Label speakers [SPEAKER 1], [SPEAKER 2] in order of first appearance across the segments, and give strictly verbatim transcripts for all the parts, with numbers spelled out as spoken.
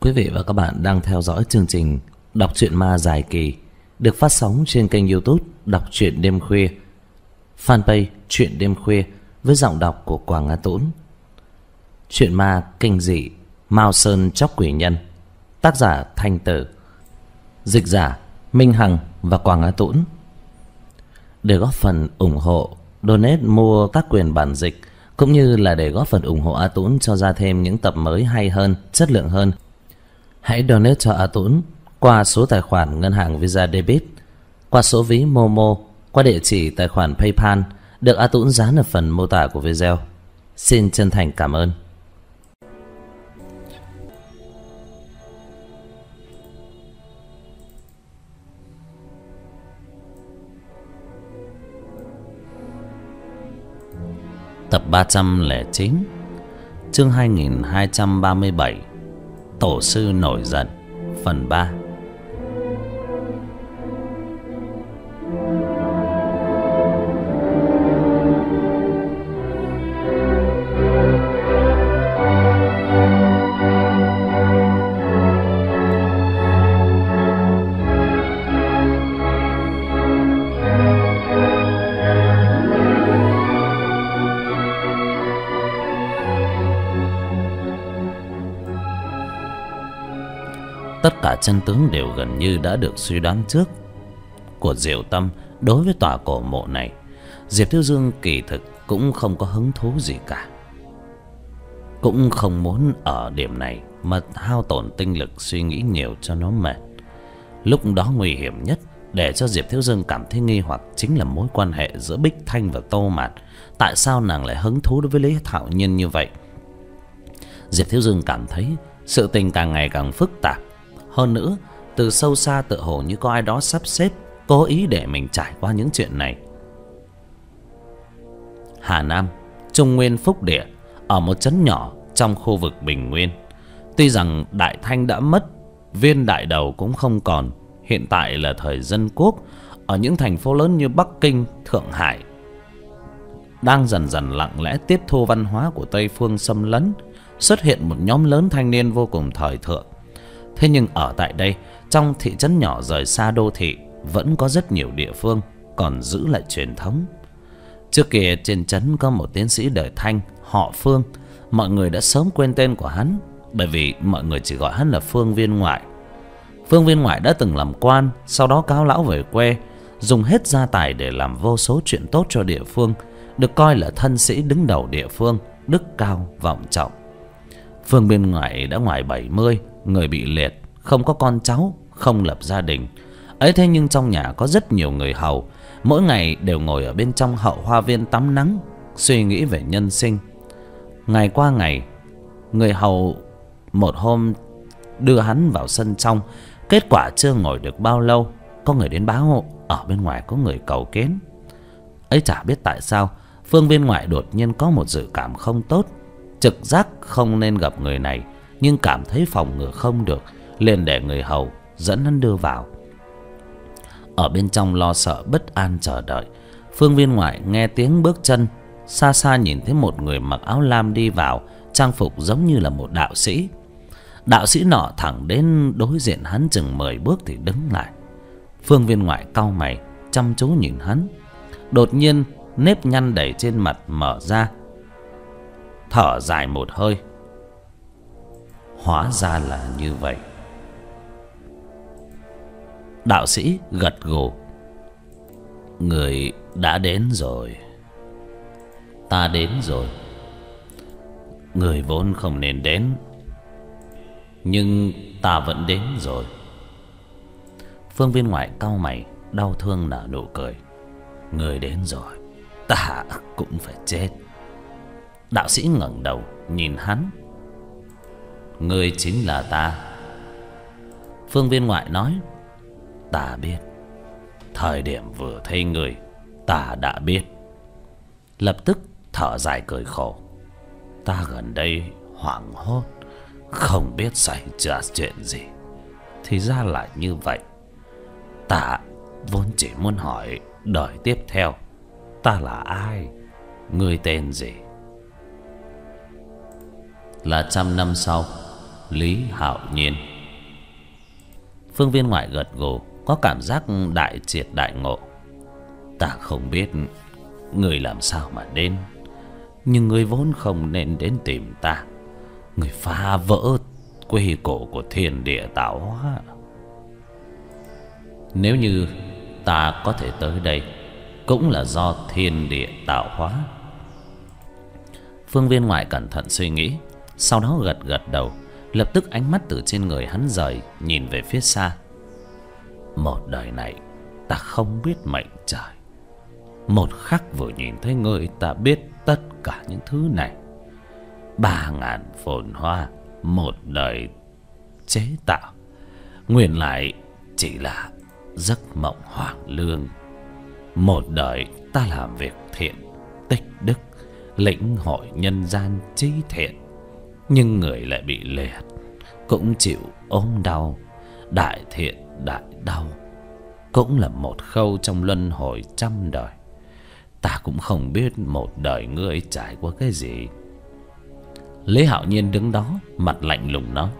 [SPEAKER 1] Quý vị và các bạn đang theo dõi chương trình Đọc truyện ma dài kỳ được phát sóng trên kênh YouTube Đọc truyện đêm khuya, fanpage Truyện đêm khuya với giọng đọc của Quảng Á Tũng. Truyện ma kinh dị Mao Sơn Chóc Quỷ Nhân, tác giả Thanh Tử, dịch giả Minh Hằng và Quảng Á Tũng. Để góp phần ủng hộ, donate mua các quyền bản dịch cũng như là để góp phần ủng hộ A Tũng cho ra thêm những tập mới hay hơn, chất lượng hơn, hãy donate cho A Tũng qua số tài khoản ngân hàng Visa Debit, qua số ví Momo, qua địa chỉ tài khoản PayPal được A Tũng dán ở phần mô tả của video. Xin chân thành cảm ơn. Tập ba trăm lẻ chín, chương hai nghìn hai trăm ba mươi bảy, Tổ sư nổi giận, phần ba. Tất cả chân tướng đều gần như đã được suy đoán trước của Diệu Tâm đối với tòa cổ mộ này. Diệp Thiếu Dương kỳ thực cũng không có hứng thú gì cả, cũng không muốn ở điểm này mà hao tổn tinh lực suy nghĩ nhiều cho nó mệt. Lúc đó nguy hiểm nhất để cho Diệp Thiếu Dương cảm thấy nghi hoặc chính là mối quan hệ giữa Bích Thanh và Tô Mạt. Tại sao nàng lại hứng thú đối với Lý Thạo Nhiên như vậy? Diệp Thiếu Dương cảm thấy sự tình càng ngày càng phức tạp. Hơn nữa, từ sâu xa tựa hồ như có ai đó sắp xếp, cố ý để mình trải qua những chuyện này. Hà Nam, Trung Nguyên Phúc Địa, ở một trấn nhỏ trong khu vực Bình Nguyên. Tuy rằng Đại Thanh đã mất, Viên Đại Đầu cũng không còn. Hiện tại là thời dân quốc. Ở những thành phố lớn như Bắc Kinh, Thượng Hải đang dần dần lặng lẽ tiếp thu văn hóa của Tây phương xâm lấn. Xuất hiện một nhóm lớn thanh niên vô cùng thời thượng. Thế nhưng ở tại đây, trong thị trấn nhỏ rời xa đô thị, vẫn có rất nhiều địa phương còn giữ lại truyền thống. Trước kia trên trấn có một tiến sĩ đời Thanh, họ Phương. Mọi người đã sớm quên tên của hắn, bởi vì mọi người chỉ gọi hắn là Phương Viên Ngoại. Phương Viên Ngoại đã từng làm quan, sau đó cáo lão về quê, dùng hết gia tài để làm vô số chuyện tốt cho địa phương, được coi là thân sĩ đứng đầu địa phương, đức cao vọng trọng. Phương Viên Ngoại đã ngoài bảy mươi, người bị liệt, không có con cháu, không lập gia đình. Ấy thế nhưng trong nhà có rất nhiều người hầu, mỗi ngày đều ngồi ở bên trong hậu hoa viên tắm nắng, suy nghĩ về nhân sinh. Ngày qua ngày, người hầu một hôm đưa hắn vào sân trong. Kết quả chưa ngồi được bao lâu, có người đến báo ở bên ngoài có người cầu kiến. Ấy chả biết tại sao, Phương Viên Ngoại đột nhiên có một dự cảm không tốt, trực giác không nên gặp người này, nhưng cảm thấy phòng ngừa không được, liền để người hầu dẫn hắn đưa vào. Ở bên trong lo sợ bất an chờ đợi, Phương Viên Ngoại nghe tiếng bước chân, xa xa nhìn thấy một người mặc áo lam đi vào, trang phục giống như là một đạo sĩ. Đạo sĩ nọ thẳng đến đối diện hắn chừng mười bước thì đứng lại. Phương Viên Ngoại cau mày chăm chú nhìn hắn. Đột nhiên nếp nhăn đầy trên mặt mở ra, thở dài một hơi. Hóa ra là như vậy. Đạo sĩ gật gù. Người đã đến rồi. Ta đến rồi. Người vốn không nên đến, nhưng ta vẫn đến rồi. Phương Viên Ngoại cau mày, đau thương nở nụ cười. Người đến rồi, ta cũng phải chết. Đạo sĩ ngẩng đầu nhìn hắn. Ngươi chính là ta. Phương Viên Ngoại nói. Ta biết. Thời điểm vừa thấy người, ta đã biết. Lập tức thở dài cười khổ. Ta gần đây hoảng hốt, không biết xảy ra chuyện gì. Thì ra là như vậy. Ta vốn chỉ muốn hỏi đời tiếp theo ta là ai, ngươi tên gì? Là trăm năm sau, Lý Hạo Nhiên. Phương Viên Ngoại gật gù, có cảm giác đại triệt đại ngộ. Ta không biết người làm sao mà đến, nhưng người vốn không nên đến tìm ta. Người phá vỡ quy củ của thiên địa tạo hóa. Nếu như ta có thể tới đây, cũng là do thiên địa tạo hóa. Phương Viên Ngoại cẩn thận suy nghĩ, sau đó gật gật đầu. Lập tức ánh mắt từ trên người hắn rời, nhìn về phía xa. Một đời này ta không biết mệnh trời. Một khắc vừa nhìn thấy ngươi, ta biết tất cả những thứ này. Ba ngàn phồn hoa, một đời chế tạo, nguyên lại chỉ là giấc mộng hoang lương. Một đời ta làm việc thiện, tích đức, lĩnh hội nhân gian trí thiện, nhưng người lại bị liệt, cũng chịu ốm đau. Đại thiện đại đau cũng là một khâu trong luân hồi trăm đời. Ta cũng không biết một đời ngươi trải qua cái gì. Lý Hạo Nhiên đứng đó, mặt lạnh lùng nói: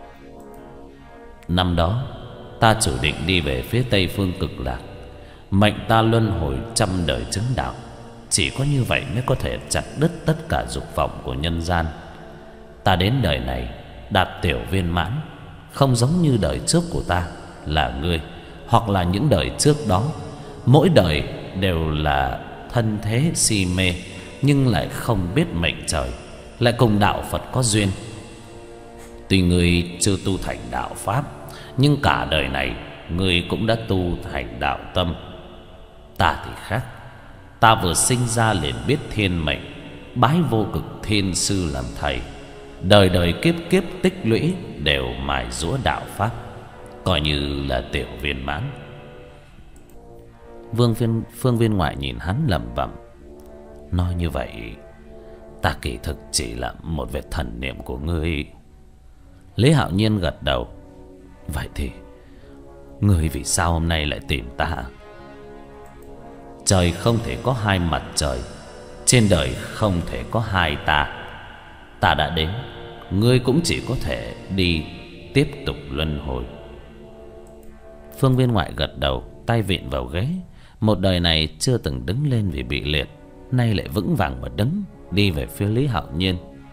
[SPEAKER 1] Năm đó ta chủ định đi về phía Tây Phương Cực Lạc. Mệnh ta luân hồi trăm đời chứng đạo. Chỉ có như vậy mới có thể chặt đứt tất cả dục vọng của nhân gian. Ta đến đời này đạt tiểu viên mãn, không giống như đời trước của ta là ngươi, hoặc là những đời trước đó. Mỗi đời đều là thân thế si mê, nhưng lại không biết mệnh trời, lại cùng đạo Phật có duyên. Tuy ngươi chưa tu thành đạo pháp, nhưng cả đời này ngươi cũng đã tu thành đạo tâm. Ta thì khác. Ta vừa sinh ra liền biết thiên mệnh, bái vô cực thiên sư làm thầy. Đời đời kiếp kiếp tích lũy đều mài giũa đạo pháp, coi như là tiểu viên mãn. Vương Phiên, Phương Viên Ngoại nhìn hắn lẩm bẩm: Nói như vậy, ta kỳ thực chỉ là một vệt thần niệm của ngươi. Lý Hạo Nhiên gật đầu: Vậy thì ngươi vì sao hôm nay lại tìm ta? Trời không thể có hai mặt trời, trên đời không thể có hai ta. Ta đã đến, ngươi cũng chỉ có thể đi tiếp tục luân hồi. Phương Viên Ngoại gật đầu, tay vịn vào ghế. Một đời này chưa từng đứng lên vì bị liệt, nay lại vững vàng mà đứng, đi về phía Lý Hạo Nhiên.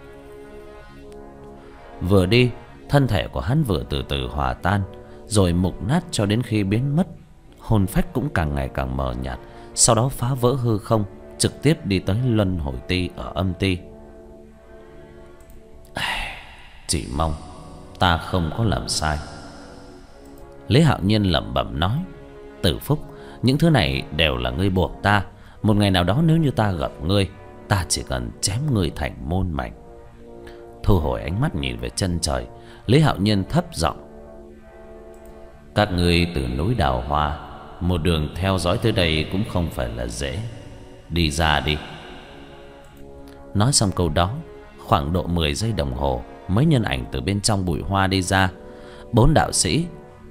[SPEAKER 1] Vừa đi, thân thể của hắn vừa từ từ hòa tan, rồi mục nát cho đến khi biến mất. Hồn phách cũng càng ngày càng mờ nhạt, sau đó phá vỡ hư không, trực tiếp đi tới luân hồi ti ở âm ti. Chỉ mong ta không có làm sai. Lý Hạo Nhiên lẩm bẩm nói: Tử Phúc, những thứ này đều là ngươi buộc ta. Một ngày nào đó nếu như ta gặp ngươi, ta chỉ cần chém ngươi thành môn mảnh. Thu hồi ánh mắt nhìn về chân trời, Lý Hạo Nhiên thấp giọng: Các ngươi từ núi Đào Hoa một đường theo dõi tới đây cũng không phải là dễ. Đi ra đi. Nói xong câu đó, khoảng độ mười giây đồng hồ, mấy nhân ảnh từ bên trong bụi hoa đi ra. Bốn đạo sĩ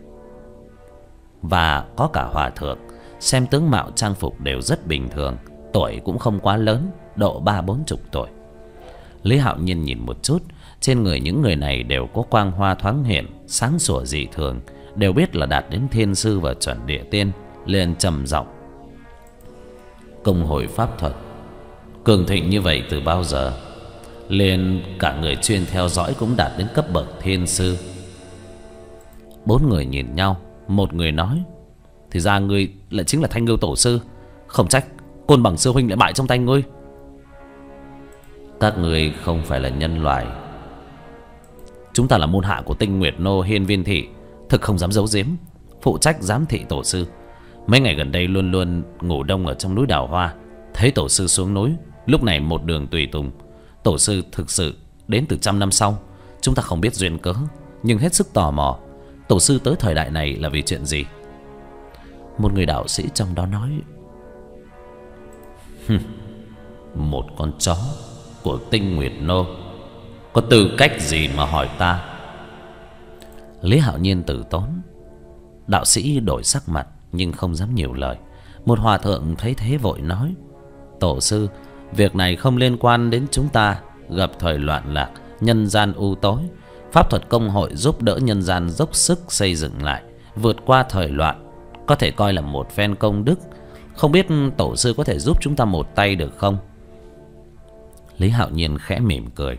[SPEAKER 1] và có cả hòa thượng. Xem tướng mạo trang phục đều rất bình thường, tuổi cũng không quá lớn, độ ba bốn chục tuổi. Lý Hạo Nhiên nhìn một chút, trên người những người này đều có quang hoa thoáng hiện, sáng sủa dị thường, đều biết là đạt đến thiên sư và chuẩn địa tiên. Liền trầm giọng: Công hội pháp thuật cường thịnh như vậy từ bao giờ? Liền cả người chuyên theo dõi cũng đạt đến cấp bậc thiên sư. Bốn người nhìn nhau, một người nói: Thì ra ngươi lại chính là Thanh Ngưu tổ sư. Không trách Côn Bằng sư huynh lại bại trong tay ngươi. Các ngươi không phải là nhân loại. Chúng ta là môn hạ của Tinh Nguyệt Nô Hiên Viên Thị, thực không dám giấu giếm, phụ trách giám thị tổ sư. Mấy ngày gần đây luôn luôn ngủ đông ở trong núi Đào Hoa. Thấy tổ sư xuống núi, lúc này một đường tùy tùng. Tổ sư thực sự đến từ trăm năm sau. Chúng ta không biết duyên cớ, nhưng hết sức tò mò, tổ sư tới thời đại này là vì chuyện gì? Một người đạo sĩ trong đó nói: Một con chó của Tinh Nguyệt Nô có tư cách gì mà hỏi ta? Lý Hạo Nhiên từ tốn. Đạo sĩ đổi sắc mặt nhưng không dám nhiều lời. Một hòa thượng thấy thế vội nói: Tổ sư, việc này không liên quan đến chúng ta. Gặp thời loạn lạc, nhân gian u tối, Pháp thuật công hội giúp đỡ nhân gian dốc sức xây dựng lại, vượt qua thời loạn, có thể coi là một phen công đức. Không biết tổ sư có thể giúp chúng ta một tay được không? Lý Hạo Nhiên khẽ mỉm cười.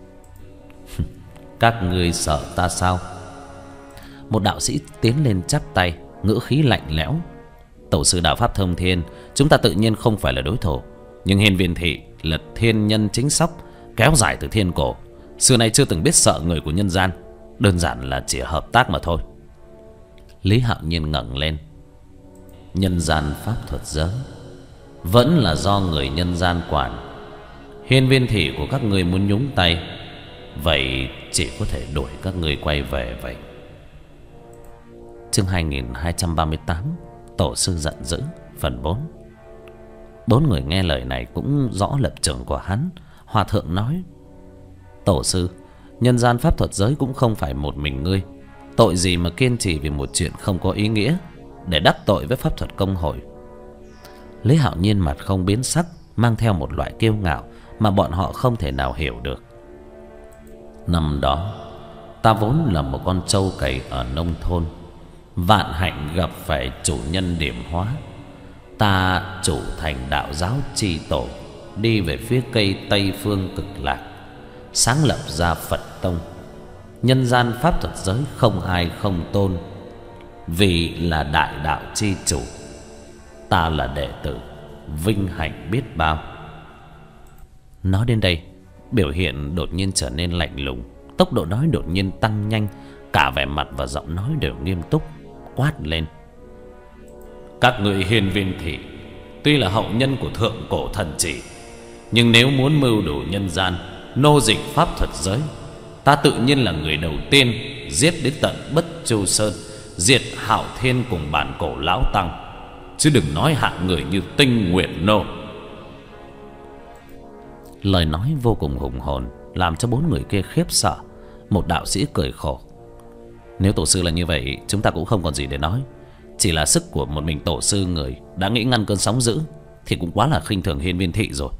[SPEAKER 1] Các ngươi sợ ta sao? Một đạo sĩ tiến lên chắp tay, ngữ khí lạnh lẽo. Tổ sư đạo pháp thông thiên, chúng ta tự nhiên không phải là đối thủ. Nhưng Hiên Viên Thị là thiên nhân chính sóc, kéo dài từ thiên cổ, xưa nay chưa từng biết sợ người của nhân gian. Đơn giản là chỉ hợp tác mà thôi. Lý Hạo Nhiên ngẩng lên. Nhân gian pháp thuật giới vẫn là do người nhân gian quản. Hiên Viên Thị của các ngươi muốn nhúng tay, vậy chỉ có thể đuổi các ngươi quay về vậy. Chương hai nghìn hai trăm ba mươi tám, Tổ sư giận dữ, phần bốn. Bốn người nghe lời này cũng rõ lập trường của hắn. Hòa thượng nói: Tổ sư, nhân gian pháp thuật giới cũng không phải một mình ngươi. Tội gì mà kiên trì vì một chuyện không có ý nghĩa, để đắc tội với pháp thuật công hội? Lý Hạo Nhiên mặt không biến sắc, mang theo một loại kiêu ngạo mà bọn họ không thể nào hiểu được. Năm đó ta vốn là một con trâu cày ở nông thôn, vạn hạnh gặp phải chủ nhân điểm hóa. Ta chủ thành đạo giáo chi tổ, đi về phía cây Tây Phương Cực Lạc, sáng lập ra Phật tông. Nhân gian pháp thuật giới không ai không tôn, vì là đại đạo chi chủ. Ta là đệ tử, vinh hạnh biết bao. Nói đến đây, biểu hiện đột nhiên trở nên lạnh lùng, tốc độ nói đột nhiên tăng nhanh, cả vẻ mặt và giọng nói đều nghiêm túc, quát lên: Các người Hiên Viên Thị tuy là hậu nhân của thượng cổ thần chỉ, nhưng nếu muốn mưu đồ nhân gian, nô dịch pháp thuật giới, ta tự nhiên là người đầu tiên giết đến tận Bất Chu Sơn, diệt Hạo Thiên cùng bản cổ lão tăng, chứ đừng nói hạng người như Tinh Nguyện Nô. Lời nói vô cùng hùng hồn, làm cho bốn người kia khiếp sợ. Một đạo sĩ cười khổ: Nếu tổ sư là như vậy, chúng ta cũng không còn gì để nói. Chỉ là sức của một mình tổ sư người đã nghĩ ngăn cơn sóng dữ, thì cũng quá là khinh thường Hiên Viên Thị rồi.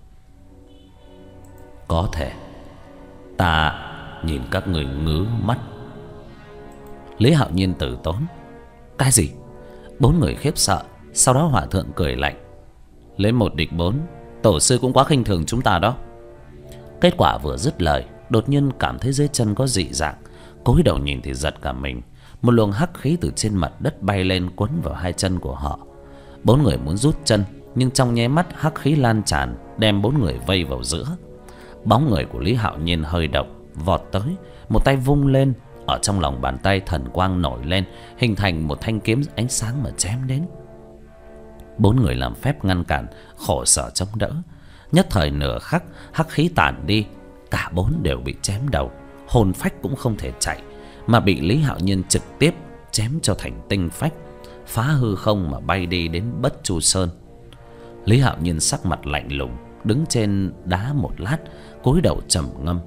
[SPEAKER 1] Có thể ta nhìn các người ngứa mắt. Lý Hạo Nhiên từ tốn: Cái gì? Bốn người khiếp sợ. Sau đó hòa thượng cười lạnh: Lấy một địch bốn, tổ sư cũng quá khinh thường chúng ta đó. Kết quả vừa dứt lời, đột nhiên cảm thấy dưới chân có dị dạng. Cúi đầu nhìn thì giật cả mình. Một luồng hắc khí từ trên mặt đất bay lên, quấn vào hai chân của họ. Bốn người muốn rút chân, nhưng trong nháy mắt hắc khí lan tràn, đem bốn người vây vào giữa. Bóng người của Lý Hạo Nhiên hơi động, vọt tới, một tay vung lên. Ở trong lòng bàn tay thần quang nổi lên, hình thành một thanh kiếm ánh sáng mà chém đến. Bốn người làm phép ngăn cản, khổ sở chống đỡ. Nhất thời nửa khắc, hắc khí tản đi, cả bốn đều bị chém đầu, hồn phách cũng không thể chạy, mà bị Lý Hạo Nhiên trực tiếp chém cho thành tinh phách, phá hư không mà bay đi đến Bất Chu Sơn. Lý Hạo Nhiên sắc mặt lạnh lùng, đứng trên đá một lát, cúi đầu trầm ngâm: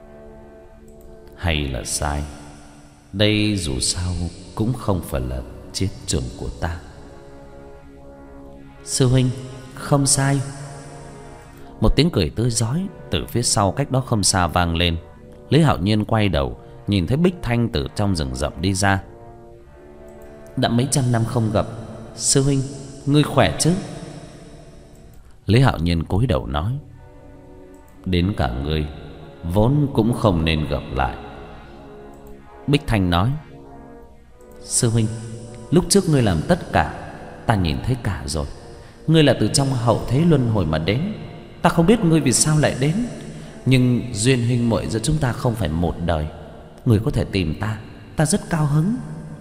[SPEAKER 1] Hay là sai? Đây dù sao cũng không phải là chiến trường của ta. Sư huynh, không sai. Một tiếng cười tươi rói từ phía sau cách đó không xa vang lên. Lý Hạo Nhiên quay đầu, nhìn thấy Bích Thanh từ trong rừng rậm đi ra. Đã mấy trăm năm không gặp, sư huynh, ngươi khỏe chứ? Lý Hạo Nhiên cúi đầu nói: Đến cả ngươi vốn cũng không nên gặp lại. Bích Thanh nói: Sư huynh, lúc trước ngươi làm tất cả, ta nhìn thấy cả rồi. Ngươi là từ trong hậu thế luân hồi mà đến. Ta không biết ngươi vì sao lại đến, nhưng duyên huynh muội giữa chúng ta không phải một đời. Ngươi có thể tìm ta, ta rất cao hứng.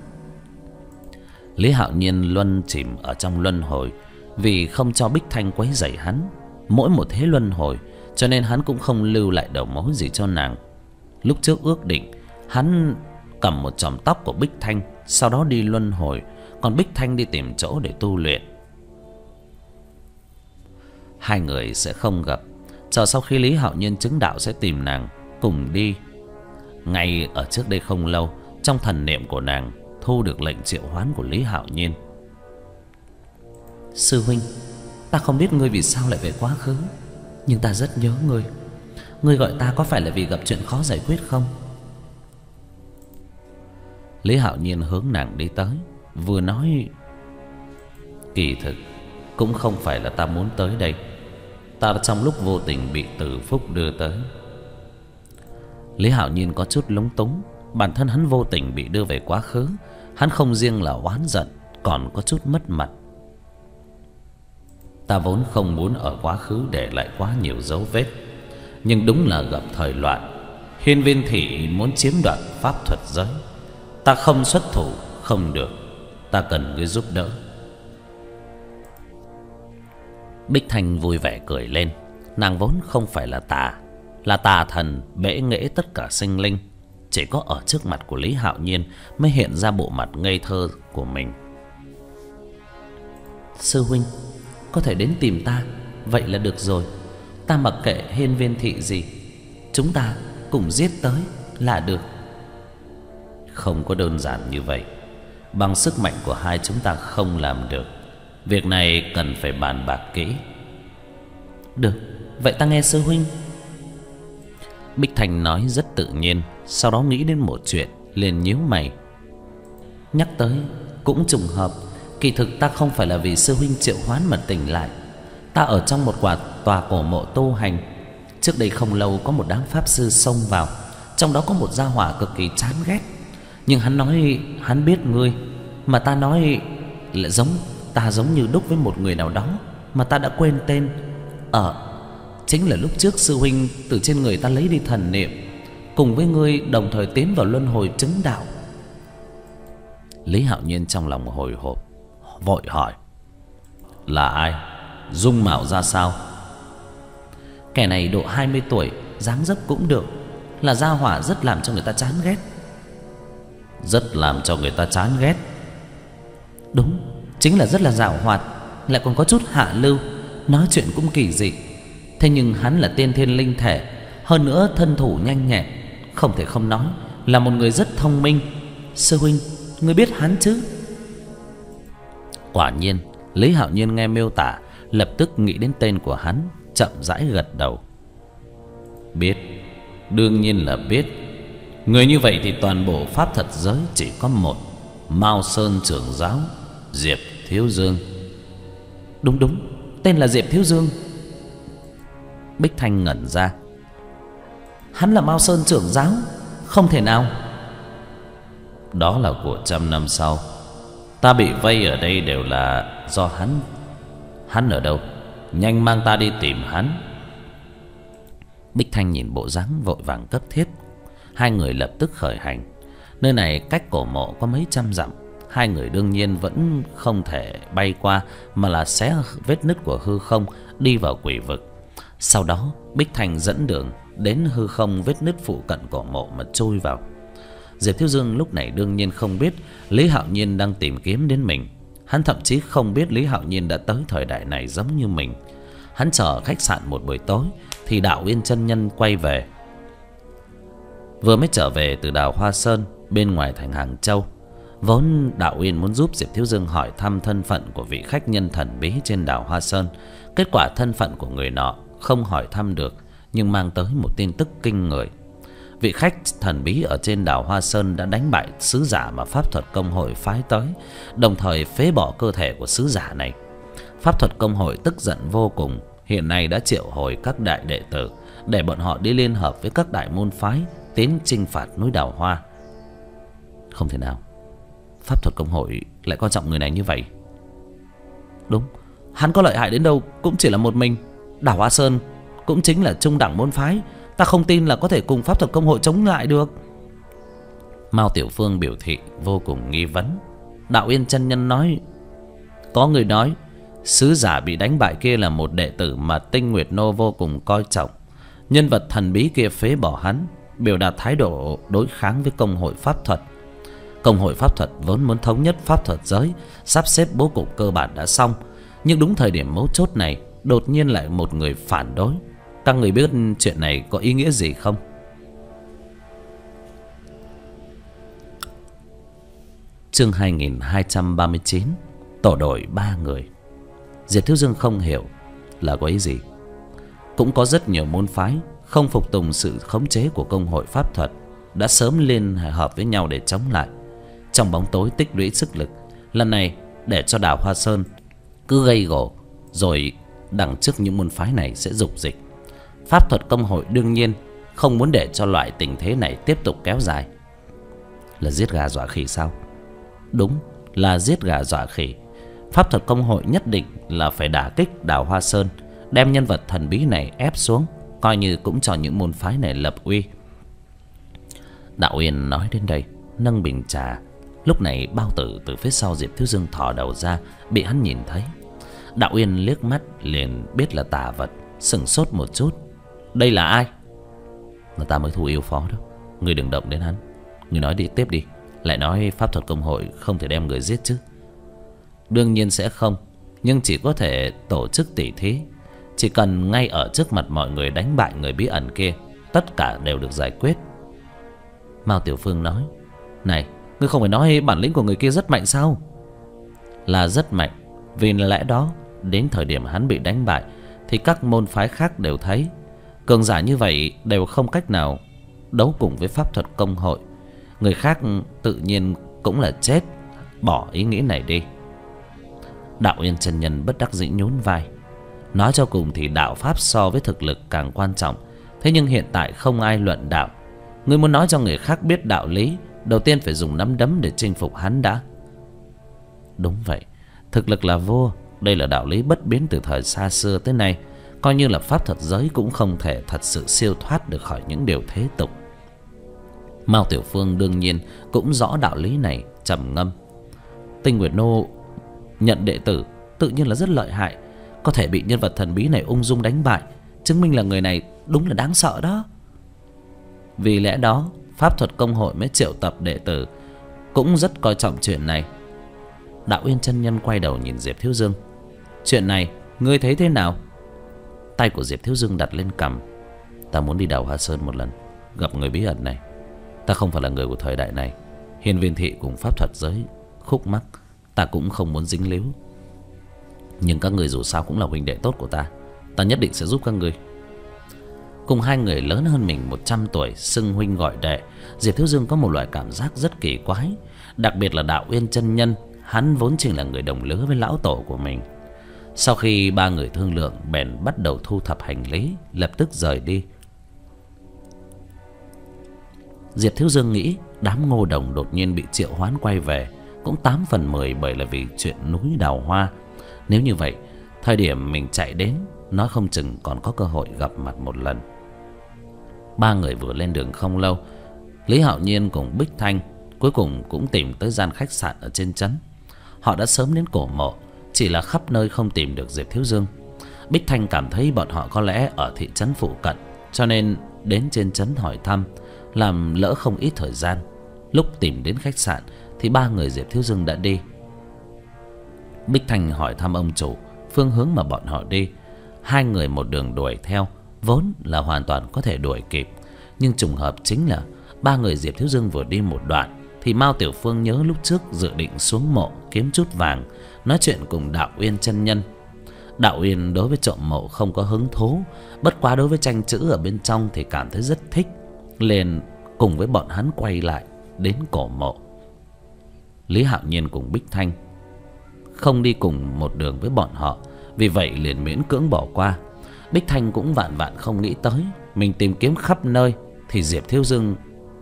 [SPEAKER 1] Lý Hạo Nhiên luân chìm ở trong luân hồi, vì không cho Bích Thanh quấy rầy hắn. Mỗi một thế luân hồi, cho nên hắn cũng không lưu lại đầu mối gì cho nàng. Lúc trước ước định, hắn cầm một chòm tóc của Bích Thanh, sau đó đi luân hồi, còn Bích Thanh đi tìm chỗ để tu luyện. Hai người sẽ không gặp. Chờ sau khi Lý Hạo Nhiên chứng đạo sẽ tìm nàng cùng đi. Ngay ở trước đây không lâu, trong thần niệm của nàng thu được lệnh triệu hoán của Lý Hạo Nhiên. Sư huynh, ta không biết ngươi vì sao lại về quá khứ, nhưng ta rất nhớ ngươi. Ngươi gọi ta có phải là vì gặp chuyện khó giải quyết không? Lý Hạo Nhiên hướng nàng đi tới, vừa nói: kỳ thực cũng không phải là ta muốn tới đây, ta trong lúc vô tình bị Từ Phúc đưa tới. Lý Hạo Nhiên có chút lúng túng. Bản thân hắn vô tình bị đưa về quá khứ, hắn không riêng là oán giận, còn có chút mất mặt. Ta vốn không muốn ở quá khứ để lại quá nhiều dấu vết, nhưng đúng là gặp thời loạn, Hiên Viên Thị muốn chiếm đoạt pháp thuật giới. Ta không xuất thủ không được, ta cần người giúp đỡ. Bích Thanh vui vẻ cười lên. Nàng vốn không phải là tà, là tà thần bẽ nghễ tất cả sinh linh. Chỉ có ở trước mặt của Lý Hạo Nhiên mới hiện ra bộ mặt ngây thơ của mình. Sư huynh có thể đến tìm ta, vậy là được rồi. Ta mặc kệ Hiên Viên Thị gì, chúng ta cùng giết tới là được. Không có đơn giản như vậy. Bằng sức mạnh của hai chúng ta không làm được. Việc này cần phải bàn bạc kỹ. Được, vậy ta nghe sư huynh. Bích Thanh nói rất tự nhiên, sau đó nghĩ đến một chuyện, liền nhíu mày. Nhắc tới cũng trùng hợp, kỳ thực ta không phải là vì sư huynh triệu hoán mà tỉnh lại. Ta ở trong một quả tòa cổ mộ tu hành. Trước đây không lâu có một đám pháp sư xông vào, trong đó có một gia hỏa cực kỳ chán ghét. Nhưng hắn nói hắn biết ngươi, mà ta nói lại giống ta giống như đúc với một người nào đó mà ta đã quên tên. Ờ, chính là lúc trước sư huynh từ trên người ta lấy đi thần niệm, cùng với ngươi đồng thời tiến vào luân hồi chứng đạo. Lý Hạo Nhiên trong lòng hồi hộp, vội hỏi: là ai? Dung mạo ra sao? Kẻ này độ hai mươi tuổi, dáng dấp cũng được, là gia hỏa rất làm cho người ta chán ghét. Rất làm cho người ta chán ghét? Đúng, chính là rất là giảo hoạt, lại còn có chút hạ lưu, nói chuyện cũng kỳ dị. Thế nhưng hắn là tiên thiên linh thể, hơn nữa thân thủ nhanh nhẹn, không thể không nói là một người rất thông minh. Sư huynh, ngươi biết hắn chứ? Quả nhiên, Lý Hạo Nhiên nghe miêu tả, lập tức nghĩ đến tên của hắn, chậm rãi gật đầu. Biết, đương nhiên là biết. Người như vậy thì toàn bộ pháp thật giới chỉ có một: Mao Sơn trưởng giáo Diệp Thiếu Dương. Đúng đúng, tên là Diệp Thiếu Dương. Bích Thanh ngẩn ra. Hắn là Mao Sơn trưởng giáo? Không thể nào. Đó là của trăm năm sau. Ta bị vây ở đây đều là do hắn. Hắn ở đâu? Nhanh mang ta đi tìm hắn. Bích Thanh nhìn bộ dáng vội vàng cấp thiết. Hai người lập tức khởi hành. Nơi này cách cổ mộ có mấy trăm dặm. Hai người đương nhiên vẫn không thể bay qua, mà là xé vết nứt của hư không đi vào quỷ vực. Sau đó Bích Thanh dẫn đường đến hư không vết nứt phụ cận cổ mộ mà chui vào. Diệp Thiếu Dương lúc này đương nhiên không biết Lý Hạo Nhiên đang tìm kiếm đến mình. Hắn thậm chí không biết Lý Hạo Nhiên đã tới thời đại này giống như mình. Hắn chờ khách sạn một buổi tối thì Đạo Uyên chân nhân quay về. Vừa mới trở về từ Đào Hoa Sơn bên ngoài thành Hàng Châu. Vốn Đạo Uyên muốn giúp Diệp Thiếu Dương hỏi thăm thân phận của vị khách nhân thần bí trên Đào Hoa Sơn. Kết quả thân phận của người nọ không hỏi thăm được, nhưng mang tới một tin tức kinh người. Vị khách thần bí ở trên Đào Hoa Sơn đã đánh bại sứ giả mà pháp thuật công hội phái tới, đồng thời phế bỏ cơ thể của sứ giả này. Pháp thuật công hội tức giận vô cùng, hiện nay đã triệu hồi các đại đệ tử để bọn họ đi liên hợp với các đại môn phái tiến chinh phạt núi Đào Hoa. Không thể nào, pháp thuật công hội lại coi trọng người này như vậy. Đúng, hắn có lợi hại đến đâu cũng chỉ là một mình. Đào Hoa Sơn cũng chính là trung đẳng môn phái, ta không tin là có thể cùng pháp thuật công hội chống lại được. Mao Tiểu Phương biểu thị vô cùng nghi vấn. Đạo Uyên chân nhân nói: có người nói sứ giả bị đánh bại kia là một đệ tử mà Tinh Nguyệt Nô vô cùng coi trọng. Nhân vật thần bí kia phế bỏ hắn, biểu đạt thái độ đối kháng với công hội pháp thuật. Công hội pháp thuật vốn muốn thống nhất pháp thuật giới, sắp xếp bố cục cơ bản đã xong, nhưng đúng thời điểm mấu chốt này đột nhiên lại một người phản đối. Các người biết chuyện này có ý nghĩa gì không? Chương hai nghìn hai trăm ba mươi chín. Tổ đội ba người. Diệp Thiếu Dương không hiểu là có ý gì. Cũng có rất nhiều môn phái không phục tùng sự khống chế của công hội pháp thuật, đã sớm liên hợp với nhau để chống lại. trong bóng tối tích lũy sức lực. Lần này để cho Đào Hoa Sơn cứ gây gổ, rồi đằng trước những môn phái này sẽ dục dịch. Pháp thuật công hội đương nhiên không muốn để cho loại tình thế này tiếp tục kéo dài. Là giết gà dọa khỉ sao? Đúng là giết gà dọa khỉ. Pháp thuật công hội nhất định là phải đả kích Đào Hoa Sơn, đem nhân vật thần bí này ép xuống, coi như cũng cho những môn phái này lập uy. Đạo Uyên nói đến đây, nâng bình trà. Lúc này Bao Tử từ phía sau Diệp Thiếu Dương thò đầu ra, bị hắn nhìn thấy. Đạo Uyên liếc mắt liền biết là tà vật, sững sốt một chút. Đây là ai? Người ta mới thu yêu phó đó, người đừng động đến hắn. Người nói đi, tiếp đi. Lại nói pháp thuật công hội không thể đem người giết chứ? Đương nhiên sẽ không, nhưng chỉ có thể tổ chức tỉ thí. Chỉ cần ngay ở trước mặt mọi người đánh bại người bí ẩn kia, tất cả đều được giải quyết. Mao Tiểu Phương nói, này, ngươi không phải nói bản lĩnh của người kia rất mạnh sao? Là rất mạnh. Vì lẽ đó đến thời điểm hắn bị đánh bại thì các môn phái khác đều thấy cường giả như vậy đều không cách nào đấu cùng với pháp thuật công hội. Người khác tự nhiên cũng là chết. Bỏ ý nghĩ này đi. Đạo Uyên chân nhân bất đắc dĩ nhún vai. Nói cho cùng thì đạo pháp so với thực lực càng quan trọng. Thế nhưng hiện tại không ai luận đạo. Ngươi muốn nói cho người khác biết đạo lý, đầu tiên phải dùng nắm đấm để chinh phục hắn đã. Đúng vậy, thực lực là vua. Đây là đạo lý bất biến từ thời xa xưa tới nay. Coi như là pháp thuật giới cũng không thể thật sự siêu thoát được khỏi những điều thế tục. Mao Tiểu Phương đương nhiên cũng rõ đạo lý này, trầm ngâm. Tinh Nguyệt Nô nhận đệ tử tự nhiên là rất lợi hại, có thể bị nhân vật thần bí này ung dung đánh bại, chứng minh là người này đúng là đáng sợ đó. Vì lẽ đó pháp thuật công hội mới triệu tập đệ tử, cũng rất coi trọng chuyện này. Đạo Uyên chân nhân quay đầu nhìn Diệp Thiếu Dương. Chuyện này ngươi thấy thế nào? Tay của Diệp Thiếu Dương đặt lên cằm. Ta muốn đi Đào Hoa Sơn một lần, gặp người bí ẩn này. Ta không phải là người của thời đại này. Hiên Viên thị cùng pháp thuật giới khúc mắc, ta cũng không muốn dính líu. Nhưng các người dù sao cũng là huynh đệ tốt của ta, ta nhất định sẽ giúp các người. Cùng hai người lớn hơn mình một trăm tuổi xưng huynh gọi đệ, Diệp Thiếu Dương có một loại cảm giác rất kỳ quái. Đặc biệt là Đạo Uyên chân nhân, hắn vốn chính là người đồng lứa với lão tổ của mình. Sau khi ba người thương lượng, bèn bắt đầu thu thập hành lý, lập tức rời đi. Diệp Thiếu Dương nghĩ đám Ngô Đồng đột nhiên bị triệu hoán quay về cũng tám phần mười bởi là vì chuyện núi Đào Hoa. Nếu như vậy, thời điểm mình chạy đến, nói không chừng còn có cơ hội gặp mặt một lần. Ba người vừa lên đường không lâu, Lý Hạo Nhiên cùng Bích Thanh cuối cùng cũng tìm tới gian khách sạn ở trên trấn. Họ đã sớm đến cổ mộ, chỉ là khắp nơi không tìm được Diệp Thiếu Dương. Bích Thanh cảm thấy bọn họ có lẽ ở thị trấn phụ cận, cho nên đến trên trấn hỏi thăm, làm lỡ không ít thời gian. Lúc tìm đến khách sạn thì ba người Diệp Thiếu Dương đã đi. Bích Thanh hỏi thăm ông chủ phương hướng mà bọn họ đi. Hai người một đường đuổi theo, vốn là hoàn toàn có thể đuổi kịp. Nhưng trùng hợp chính là ba người Diệp Thiếu Dương vừa đi một đoạn thì Mao Tiểu Phương nhớ lúc trước dự định xuống mộ kiếm chút vàng, nói chuyện cùng Đạo Uyên chân nhân. Đạo Uyên đối với trộm mộ không có hứng thú, bất quá đối với tranh chữ ở bên trong thì cảm thấy rất thích, liền cùng với bọn hắn quay lại đến cổ mộ. Lý Hạo Nhiên cùng Bích Thanh không đi cùng một đường với bọn họ, vì vậy liền miễn cưỡng bỏ qua. Bích Thanh cũng vạn vạn không nghĩ tới mình tìm kiếm khắp nơi thì Diệp Thiếu Dương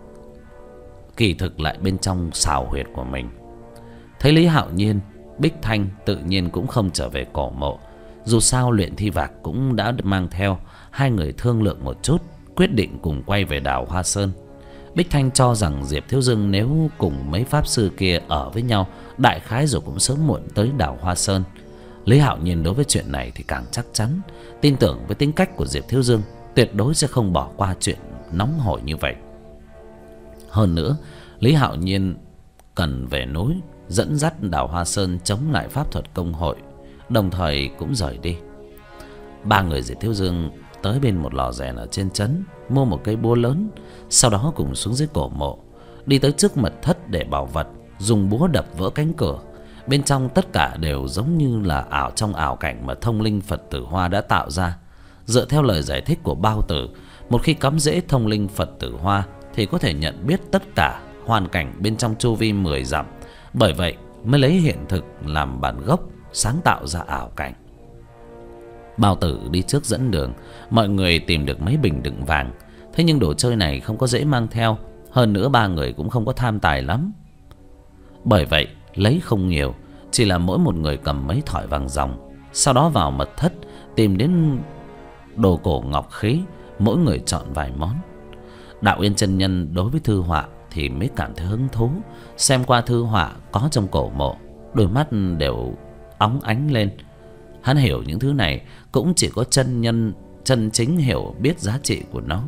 [SPEAKER 1] kỳ thực lại bên trong xào huyệt của mình. Thấy Lý Hạo Nhiên, Bích Thanh tự nhiên cũng không trở về cổ mộ. Dù sao luyện thi vạc cũng đã mang theo. Hai người thương lượng một chút, quyết định cùng quay về Đào Hoa Sơn. Bích Thanh cho rằng Diệp Thiếu Dương nếu cùng mấy pháp sư kia ở với nhau, đại khái rồi cũng sớm muộn tới Đào Hoa Sơn. Lý Hạo Nhiên đối với chuyện này thì càng chắc chắn, tin tưởng với tính cách của Diệp Thiếu Dương tuyệt đối sẽ không bỏ qua chuyện nóng hổi như vậy. Hơn nữa, Lý Hạo Nhiên cần về núi dẫn dắt Đào Hoa Sơn chống lại pháp thuật công hội, đồng thời cũng rời đi. Ba người Diệp Thiếu Dương tới bên một lò rèn ở trên trấn, mua một cây búa lớn, sau đó cùng xuống dưới cổ mộ, đi tới trước mật thất để bảo vật, dùng búa đập vỡ cánh cửa. Bên trong tất cả đều giống như là ảo trong ảo cảnh mà thông linh Phật Tử Hoa đã tạo ra. Dựa theo lời giải thích của Bao Tử, một khi cắm rễ thông linh Phật Tử Hoa thì có thể nhận biết tất cả hoàn cảnh bên trong chu vi mười dặm. Bởi vậy mới lấy hiện thực làm bản gốc, sáng tạo ra ảo cảnh. Bao Tử đi trước dẫn đường. Mọi người tìm được mấy bình đựng vàng. Thế nhưng đồ chơi này không có dễ mang theo. Hơn nữa ba người cũng không có tham tài lắm. Bởi vậy lấy không nhiều, chỉ là mỗi một người cầm mấy thỏi vàng ròng. Sau đó vào mật thất tìm đến đồ cổ ngọc khí, mỗi người chọn vài món. Đạo Yên chân nhân đối với thư họa thì mới cảm thấy hứng thú. Xem qua thư họa có trong cổ mộ, đôi mắt đều óng ánh lên. Hắn hiểu những thứ này cũng chỉ có chân nhân chân chính hiểu biết giá trị của nó.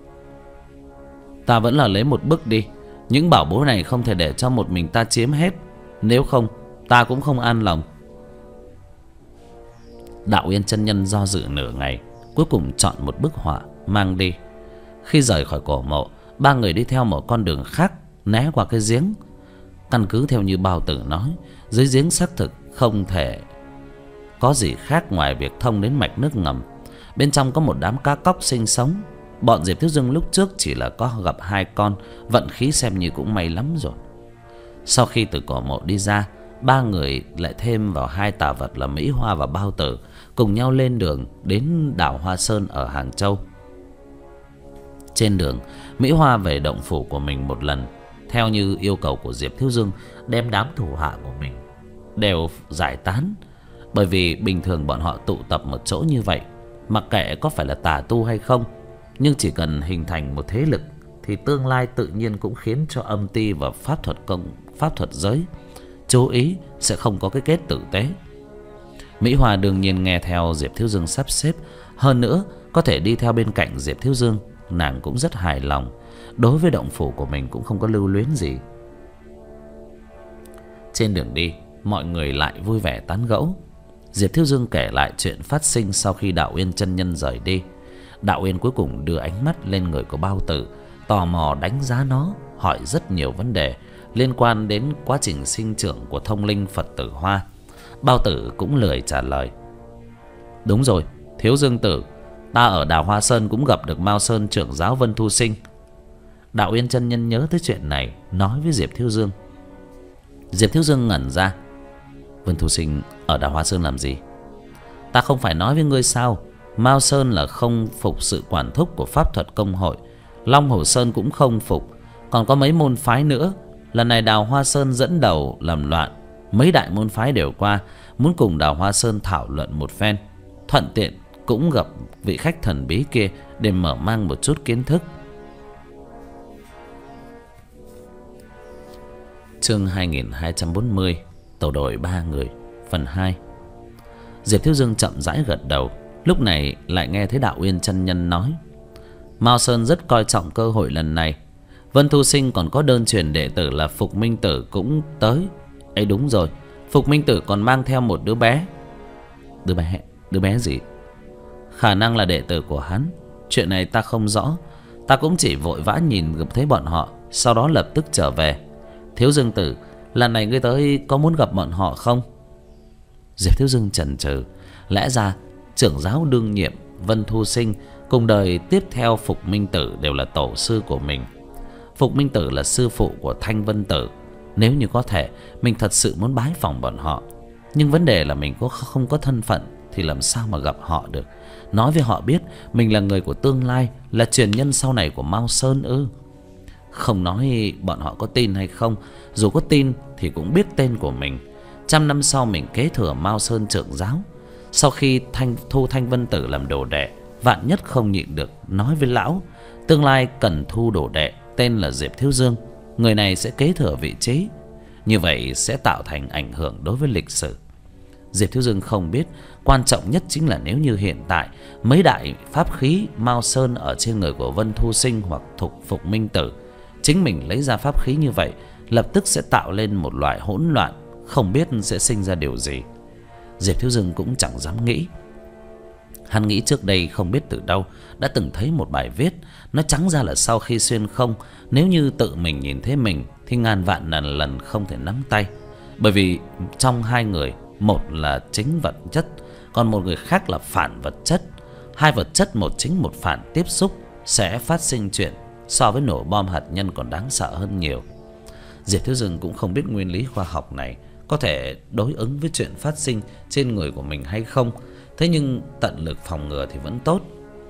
[SPEAKER 1] Ta vẫn là lấy một bức đi. Những bảo bối này không thể để cho một mình ta chiếm hết, nếu không ta cũng không an lòng. Đạo Yên chân nhân do dự nửa ngày, cuối cùng chọn một bức họa mang đi. Khi rời khỏi cổ mộ, ba người đi theo một con đường khác, né qua cái giếng. Căn cứ theo như Bao Tử nói, dưới giếng xác thực không thể có gì khác ngoài việc thông đến mạch nước ngầm. Bên trong có một đám cá cóc sinh sống. Bọn Diệp Thiếu Dương lúc trước chỉ là có gặp hai con, vận khí xem như cũng may lắm rồi. Sau khi từ cổ mộ đi ra, ba người lại thêm vào hai tà vật là Mỹ Hoa và Bao Tử, cùng nhau lên đường đến đảo Hoa Sơn ở Hàng Châu. Trên đường, Mỹ Hoa về động phủ của mình một lần, theo như yêu cầu của Diệp Thiếu Dương, đem đám thủ hạ của mình đều giải tán. Bởi vì bình thường bọn họ tụ tập một chỗ như vậy, mặc kệ có phải là tà tu hay không, nhưng chỉ cần hình thành một thế lực thì tương lai tự nhiên cũng khiến cho âm ti và pháp thuật công pháp thuật giới chú ý, sẽ không có cái kết tử tế. Mỹ Hoa đương nhiên nghe theo Diệp Thiếu Dương sắp xếp. Hơn nữa có thể đi theo bên cạnh Diệp Thiếu Dương, nàng cũng rất hài lòng. Đối với động phủ của mình cũng không có lưu luyến gì. Trên đường đi, mọi người lại vui vẻ tán gẫu. Diệp Thiếu Dương kể lại chuyện phát sinh sau khi Đạo Yên chân nhân rời đi. Đạo Yên cuối cùng đưa ánh mắt lên người của Bao Tử, tò mò đánh giá nó, hỏi rất nhiều vấn đề liên quan đến quá trình sinh trưởng của thông linh Phật tử Hoa. Bao Tử cũng lười trả lời. Đúng rồi, Thiếu Dương tử, ta ở đảo Hoa Sơn cũng gặp được Mao Sơn trưởng giáo Vân Thu Sinh. Đạo Yên chân nhân nhớ tới chuyện này, nói với Diệp Thiếu Dương. Diệp Thiếu Dương ngẩn ra. Vân Thu Sinh ở đảo Hoa Sơn làm gì? Ta không phải nói với ngươi sao? Mao Sơn là không phục sự quản thúc của pháp thuật công hội, Long Hồ Sơn cũng không phục, còn có mấy môn phái nữa. Lần này đào Hoa Sơn dẫn đầu làm loạn, mấy đại môn phái đều qua, muốn cùng đào Hoa Sơn thảo luận một phen. Thuận tiện cũng gặp vị khách thần bí kia để mở mang một chút kiến thức. Chương hai nghìn hai trăm bốn mươi, tổ đội ba người, phần hai. Diệp Thiếu Dương chậm rãi gật đầu. Lúc này lại nghe thấy Đạo Uyên chân nhân nói, Mao Sơn rất coi trọng cơ hội lần này. Vân Thu Sinh còn có đơn truyền đệ tử là Phục Minh Tử cũng tới. Ấy đúng rồi, Phục Minh Tử còn mang theo một đứa bé. Đứa bé? Đứa bé gì? Khả năng là đệ tử của hắn. Chuyện này ta không rõ. Ta cũng chỉ vội vã nhìn gặp thấy bọn họ, sau đó lập tức trở về. Thiếu Dương tử, lần này ngươi tới có muốn gặp bọn họ không? Diệp Thiếu Dương chần chừ. Lẽ ra trưởng giáo đương nhiệm Vân Thu Sinh cùng đời tiếp theo Phục Minh Tử đều là tổ sư của mình. Phục Minh Tử là sư phụ của Thanh Vân Tử. Nếu như có thể, mình thật sự muốn bái phỏng bọn họ. Nhưng vấn đề là mình có không có thân phận thì làm sao mà gặp họ được. Nói với họ biết mình là người của tương lai, là truyền nhân sau này của Mao Sơn ư? Không nói bọn họ có tin hay không, dù có tin thì cũng biết tên của mình. Trăm năm sau mình kế thừa Mao Sơn trưởng giáo. Sau khi thanh, thu Thanh Vân Tử làm đồ đệ, vạn nhất không nhịn được nói với lão, tương lai cần thu đồ đệ tên là Diệp Thiếu Dương. Người này sẽ kế thừa vị trí. Như vậy sẽ tạo thành ảnh hưởng đối với lịch sử. Diệp Thiếu Dương không biết, quan trọng nhất chính là nếu như hiện tại mấy đại pháp khí Mao Sơn ở trên người của Vân Thu Sinh hoặc Thục Phục Minh Tử, chính mình lấy ra pháp khí như vậy, lập tức sẽ tạo lên một loại hỗn loạn, không biết sẽ sinh ra điều gì. Diệp Thiếu Dương cũng chẳng dám nghĩ. Hắn nghĩ trước đây không biết từ đâu đã từng thấy một bài viết, nó trắng ra là sau khi xuyên không, nếu như tự mình nhìn thấy mình thì ngàn vạn lần lần không thể nắm tay. Bởi vì trong hai người, một là chính vật chất, còn một người khác là phản vật chất. Hai vật chất một chính một phản tiếp xúc sẽ phát sinh chuyện so với nổ bom hạt nhân còn đáng sợ hơn nhiều. Diệp Thiếu Dương cũng không biết nguyên lý khoa học này có thể đối ứng với chuyện phát sinh trên người của mình hay không. Thế nhưng tận lực phòng ngừa thì vẫn tốt.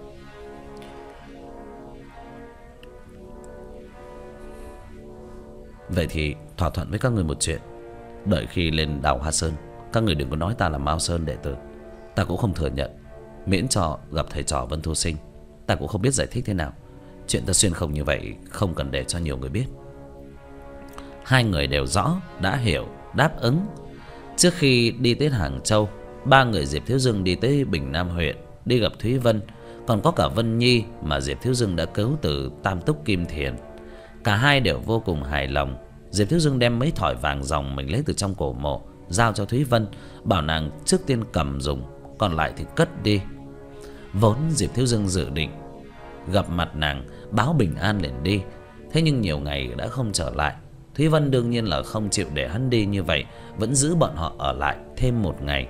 [SPEAKER 1] Vậy thì thỏa thuận với các người một chuyện. Đợi khi lên đảo Hoa Sơn, các người đừng có nói ta là Mao Sơn đệ tử. Ta cũng không thừa nhận. Miễn cho gặp thầy trò Vân Thu Sinh, ta cũng không biết giải thích thế nào. Chuyện ta xuyên không như vậy không cần để cho nhiều người biết. Hai người đều rõ, đã hiểu, đáp ứng. Trước khi đi tới Hàng Châu, ba người Diệp Thiếu Dương đi tới Bình Nam huyện, đi gặp Thúy Vân, còn có cả Vân Nhi mà Diệp Thiếu Dương đã cứu từ Tam Túc Kim Thiền. Cả hai đều vô cùng hài lòng. Diệp Thiếu Dương đem mấy thỏi vàng ròng mình lấy từ trong cổ mộ giao cho Thúy Vân, bảo nàng trước tiên cầm dùng, còn lại thì cất đi. Vốn Diệp Thiếu Dương dự định gặp mặt nàng báo bình an liền đi, thế nhưng nhiều ngày đã không trở lại. Thúy Vân đương nhiên là không chịu để hắn đi như vậy, vẫn giữ bọn họ ở lại thêm một ngày.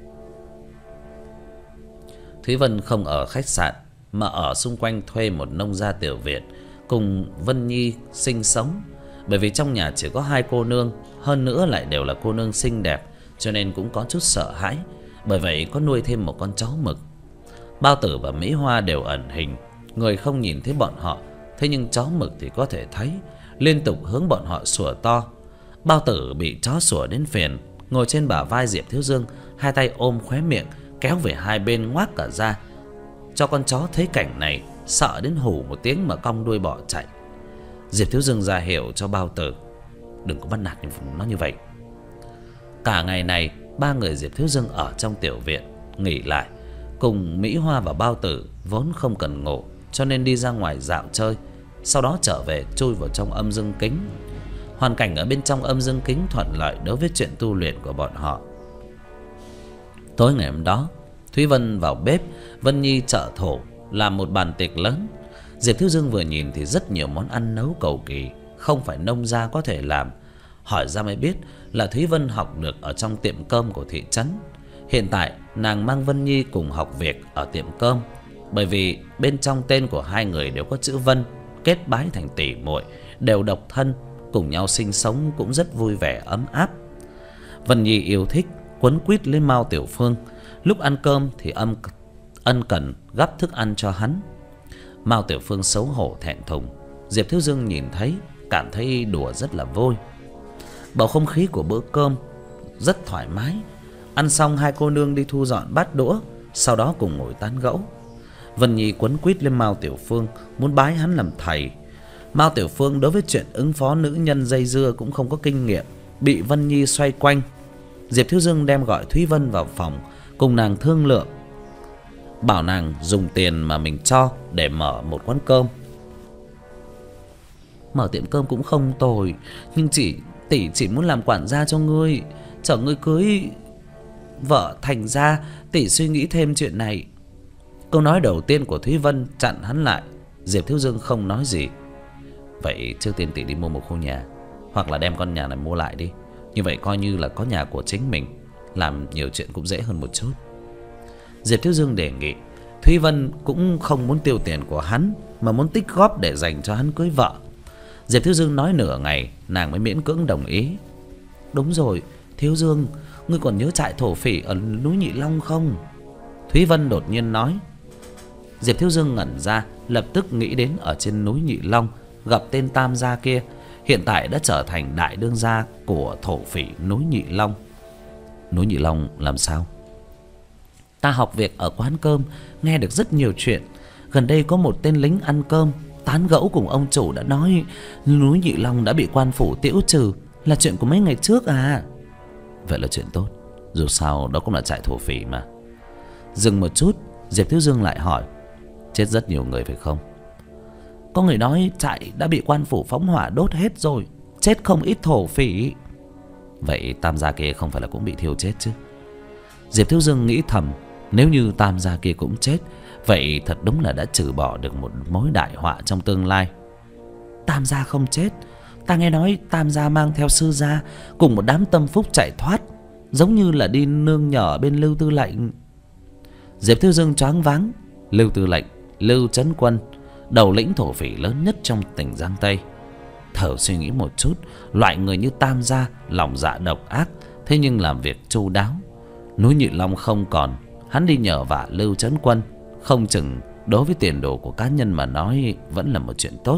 [SPEAKER 1] Thúy Vân không ở khách sạn mà ở xung quanh thuê một nông gia tiểu viện cùng Vân Nhi sinh sống. Bởi vì trong nhà chỉ có hai cô nương, hơn nữa lại đều là cô nương xinh đẹp, cho nên cũng có chút sợ hãi. Bởi vậy có nuôi thêm một con chó mực. Bao Tử và Mỹ Hoa đều ẩn hình, người không nhìn thấy bọn họ, thế nhưng chó mực thì có thể thấy, liên tục hướng bọn họ sủa to. Bao Tử bị chó sủa đến phiền, ngồi trên bả vai Diệp Thiếu Dương, hai tay ôm khóe miệng, kéo về hai bên ngoác cả ra. Cho con chó thấy cảnh này, sợ đến hù một tiếng mà cong đuôi bỏ chạy. Diệp Thiếu Dương ra hiệu cho Bao Tử, đừng có bắt nạt nó như vậy. Cả ngày này, ba người Diệp Thiếu Dương ở trong tiểu viện nghỉ lại. Cùng Mỹ Hoa và Bao Tử vốn không cần ngủ, cho nên đi ra ngoài dạo chơi, sau đó trở về chui vào trong âm dương kính. Hoàn cảnh ở bên trong âm dương kính thuận lợi đối với chuyện tu luyện của bọn họ. Tối ngày hôm đó, Thúy Vân vào bếp, Vân Nhi trợ thổ làm một bàn tiệc lớn. Diệp Thiếu Dương vừa nhìn thì rất nhiều món ăn nấu cầu kỳ, không phải nông gia có thể làm. Hỏi ra mới biết là Thúy Vân học được ở trong tiệm cơm của thị trấn. Hiện tại nàng mang Vân Nhi cùng học việc ở tiệm cơm, bởi vì bên trong tên của hai người đều có chữ Vân, kết bái thành tỷ muội, đều độc thân, cùng nhau sinh sống cũng rất vui vẻ ấm áp. Vân Nhi yêu thích quấn quýt lên Mao Tiểu Phương, lúc ăn cơm thì âm ân cần gắp thức ăn cho hắn. Mao Tiểu Phương xấu hổ thẹn thùng, Diệp Thiếu Dương nhìn thấy cảm thấy đùa rất là vui. Bầu không khí của bữa cơm rất thoải mái. Ăn xong hai cô nương đi thu dọn bát đũa, sau đó cùng ngồi tán gẫu. Vân Nhi quấn quýt lên Mao Tiểu Phương, muốn bái hắn làm thầy. Mao Tiểu Phương đối với chuyện ứng phó nữ nhân dây dưa cũng không có kinh nghiệm, bị Vân Nhi xoay quanh. Diệp Thiếu Dương đem gọi Thúy Vân vào phòng, cùng nàng thương lượng, bảo nàng dùng tiền mà mình cho để mở một quán cơm. Mở tiệm cơm cũng không tồi, nhưng chị tỷ chỉ muốn làm quản gia cho ngươi, chờ ngươi cưới vợ thành ra tỷ suy nghĩ thêm chuyện này. Câu nói đầu tiên của Thúy Vân chặn hắn lại. Diệp Thiếu Dương không nói gì. Vậy trước tiên tỷ đi mua một khu nhà, hoặc là đem con nhà này mua lại đi, như vậy coi như là có nhà của chính mình, làm nhiều chuyện cũng dễ hơn một chút. Diệp Thiếu Dương đề nghị. Thúy Vân cũng không muốn tiêu tiền của hắn, mà muốn tích góp để dành cho hắn cưới vợ. Diệp Thiếu Dương nói nửa ngày, nàng mới miễn cưỡng đồng ý. Đúng rồi, Thiếu Dương, ngươi còn nhớ trại thổ phỉ ở núi Nhị Long không? Thúy Vân đột nhiên nói. Diệp Thiếu Dương ngẩn ra, lập tức nghĩ đến ở trên núi Nhị Long gặp tên Tam gia kia, hiện tại đã trở thành đại đương gia của thổ phỉ núi Nhị Long. Núi Nhị Long làm sao? Ta học việc ở quán cơm, nghe được rất nhiều chuyện. Gần đây có một tên lính ăn cơm tán gẫu cùng ông chủ đã nói núi Nhị Long đã bị quan phủ tiễu trừ, là chuyện của mấy ngày trước à. Vậy là chuyện tốt, dù sao đó cũng là trại thổ phỉ mà. Dừng một chút, Diệp Thiếu Dương lại hỏi. Chết rất nhiều người phải không? Có người nói trại đã bị quan phủ phóng hỏa đốt hết rồi, chết không ít thổ phỉ. Vậy Tam gia kia không phải là cũng bị thiêu chết chứ? Diệp Thiếu Dương nghĩ thầm, nếu như Tam gia kia cũng chết, vậy thật đúng là đã trừ bỏ được một mối đại họa trong tương lai. Tam gia không chết, ta nghe nói Tam gia mang theo sư gia cùng một đám tâm phúc chạy thoát, giống như là đi nương nhờ bên Lưu Tư lệnh. Diệp Thiếu Dương choáng váng. Lưu Tư lệnh, Lưu Trấn Quân, đầu lĩnh thổ phỉ lớn nhất trong tỉnh Giang Tây. Thở suy nghĩ một chút, loại người như Tam gia lòng dạ độc ác, thế nhưng làm việc chu đáo. Núi Nhị Long không còn, hắn đi nhờ vả Lưu Trấn Quân, không chừng đối với tiền đồ của cá nhân mà nói vẫn là một chuyện tốt.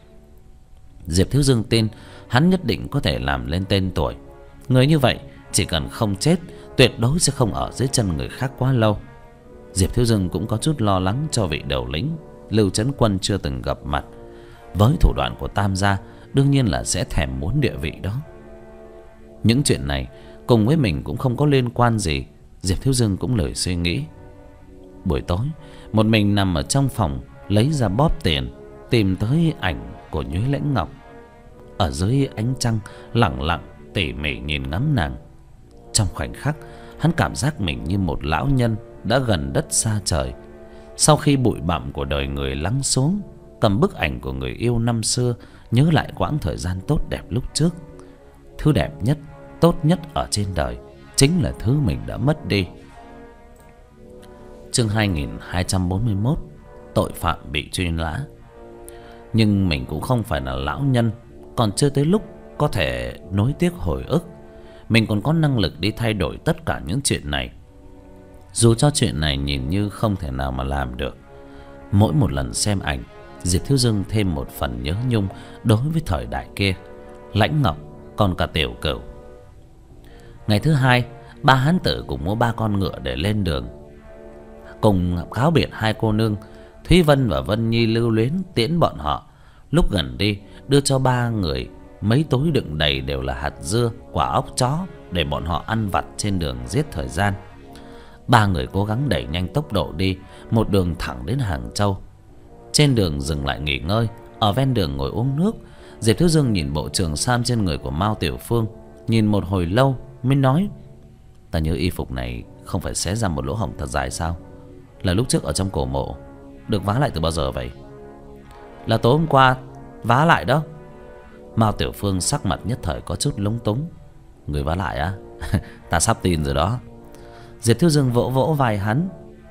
[SPEAKER 1] Diệp Thiếu Dương tin hắn nhất định có thể làm lên tên tuổi. Người như vậy chỉ cần không chết, tuyệt đối sẽ không ở dưới chân người khác quá lâu. Diệp Thiếu Dương cũng có chút lo lắng cho vị đầu lĩnh Lưu Trấn Quân chưa từng gặp mặt. Với thủ đoạn của Tam gia, đương nhiên là sẽ thèm muốn địa vị đó. Những chuyện này cùng với mình cũng không có liên quan gì, Diệp Thiếu Dương cũng lười suy nghĩ. Buổi tối, một mình nằm ở trong phòng, lấy ra bóp tiền, tìm tới ảnh của Nhuế Lãnh Ngọc. Ở dưới ánh trăng, lặng lặng tỉ mỉ nhìn ngắm nàng. Trong khoảnh khắc, hắn cảm giác mình như một lão nhân đã gần đất xa trời. Sau khi bụi bặm của đời người lắng xuống, cầm bức ảnh của người yêu năm xưa, nhớ lại quãng thời gian tốt đẹp lúc trước. Thứ đẹp nhất, tốt nhất ở trên đời chính là thứ mình đã mất đi. Chương hai nghìn hai trăm bốn mươi mốt. Tội phạm bị truy nã. Nhưng mình cũng không phải là lão nhân, còn chưa tới lúc có thể nối tiếc hồi ức. Mình còn có năng lực đi thay đổi tất cả những chuyện này. Dù cho chuyện này nhìn như không thể nào mà làm được, mỗi một lần xem ảnh, Diệp Thiếu Dương thêm một phần nhớ nhung đối với thời đại kia, Lãnh Ngọc, còn cả Tiểu Cửu. Ngày thứ hai, ba hán tử cùng mua ba con ngựa để lên đường. Cùng cáo biệt hai cô nương, Thúy Vân và Vân Nhi lưu luyến tiễn bọn họ. Lúc gần đi, đưa cho ba người mấy túi đựng đầy đều là hạt dưa, quả óc chó để bọn họ ăn vặt trên đường giết thời gian. Ba người cố gắng đẩy nhanh tốc độ đi, một đường thẳng đến Hàng Châu. Trên đường dừng lại nghỉ ngơi, ở ven đường ngồi uống nước. Diệp Thiếu Dương nhìn bộ trường sam trên người của Mao Tiểu Phương, nhìn một hồi lâu mới nói: ta nhớ y phục này không phải xé ra một lỗ hổng thật dài sao? Là lúc trước ở trong cổ mộ. Được vá lại từ bao giờ vậy? Là tối hôm qua vá lại đó. Mao Tiểu Phương sắc mặt nhất thời có chút lúng túng. Người vá lại á? Ta sắp tin rồi đó. Diệp Thiếu Dương vỗ vỗ vai hắn,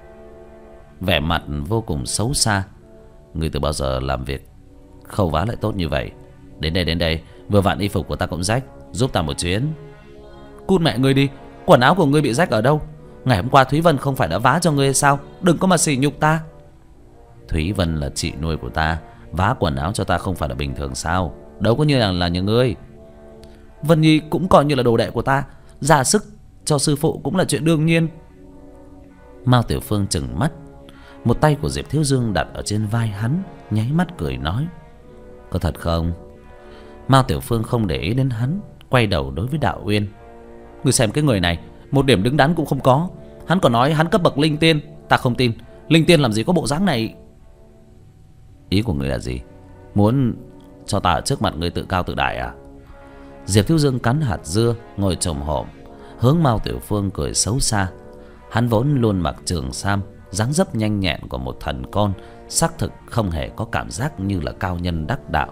[SPEAKER 1] vẻ mặt vô cùng xấu xa. Người từ bao giờ làm việc khâu vá lại tốt như vậy? Đến đây đến đây, vừa vặn y phục của ta cũng rách, giúp ta một chuyến. Cút mẹ ngươi đi, quần áo của ngươi bị rách ở đâu? Ngày hôm qua Thúy Vân không phải đã vá cho ngươi hay sao? Đừng có mà sỉ nhục ta. Thúy Vân là chị nuôi của ta, vá quần áo cho ta không phải là bình thường sao? Đâu có như là, là như ngươi. Vân Nhi cũng coi như là đồ đệ của ta, ra sức cho sư phụ cũng là chuyện đương nhiên. Mao Tiểu Phương trừng mắt, một tay của Diệp Thiếu Dương đặt ở trên vai hắn, nháy mắt cười nói: có thật không? Mao Tiểu Phương không để ý đến hắn, quay đầu đối với Đạo Uyên: ngươi xem cái người này, một điểm đứng đắn cũng không có. Hắn còn nói hắn cấp bậc linh tiên, ta không tin. Linh tiên làm gì có bộ dáng này? Ý của ngươi là gì? Muốn cho ta ở trước mặt ngươi tự cao tự đại à? Diệp Thiếu Dương cắn hạt dưa, ngồi chồm hổm, hướng Mao Tiểu Phương cười xấu xa. Hắn vốn luôn mặc trường sam, dáng dấp nhanh nhẹn của một thần con, xác thực không hề có cảm giác như là cao nhân đắc đạo.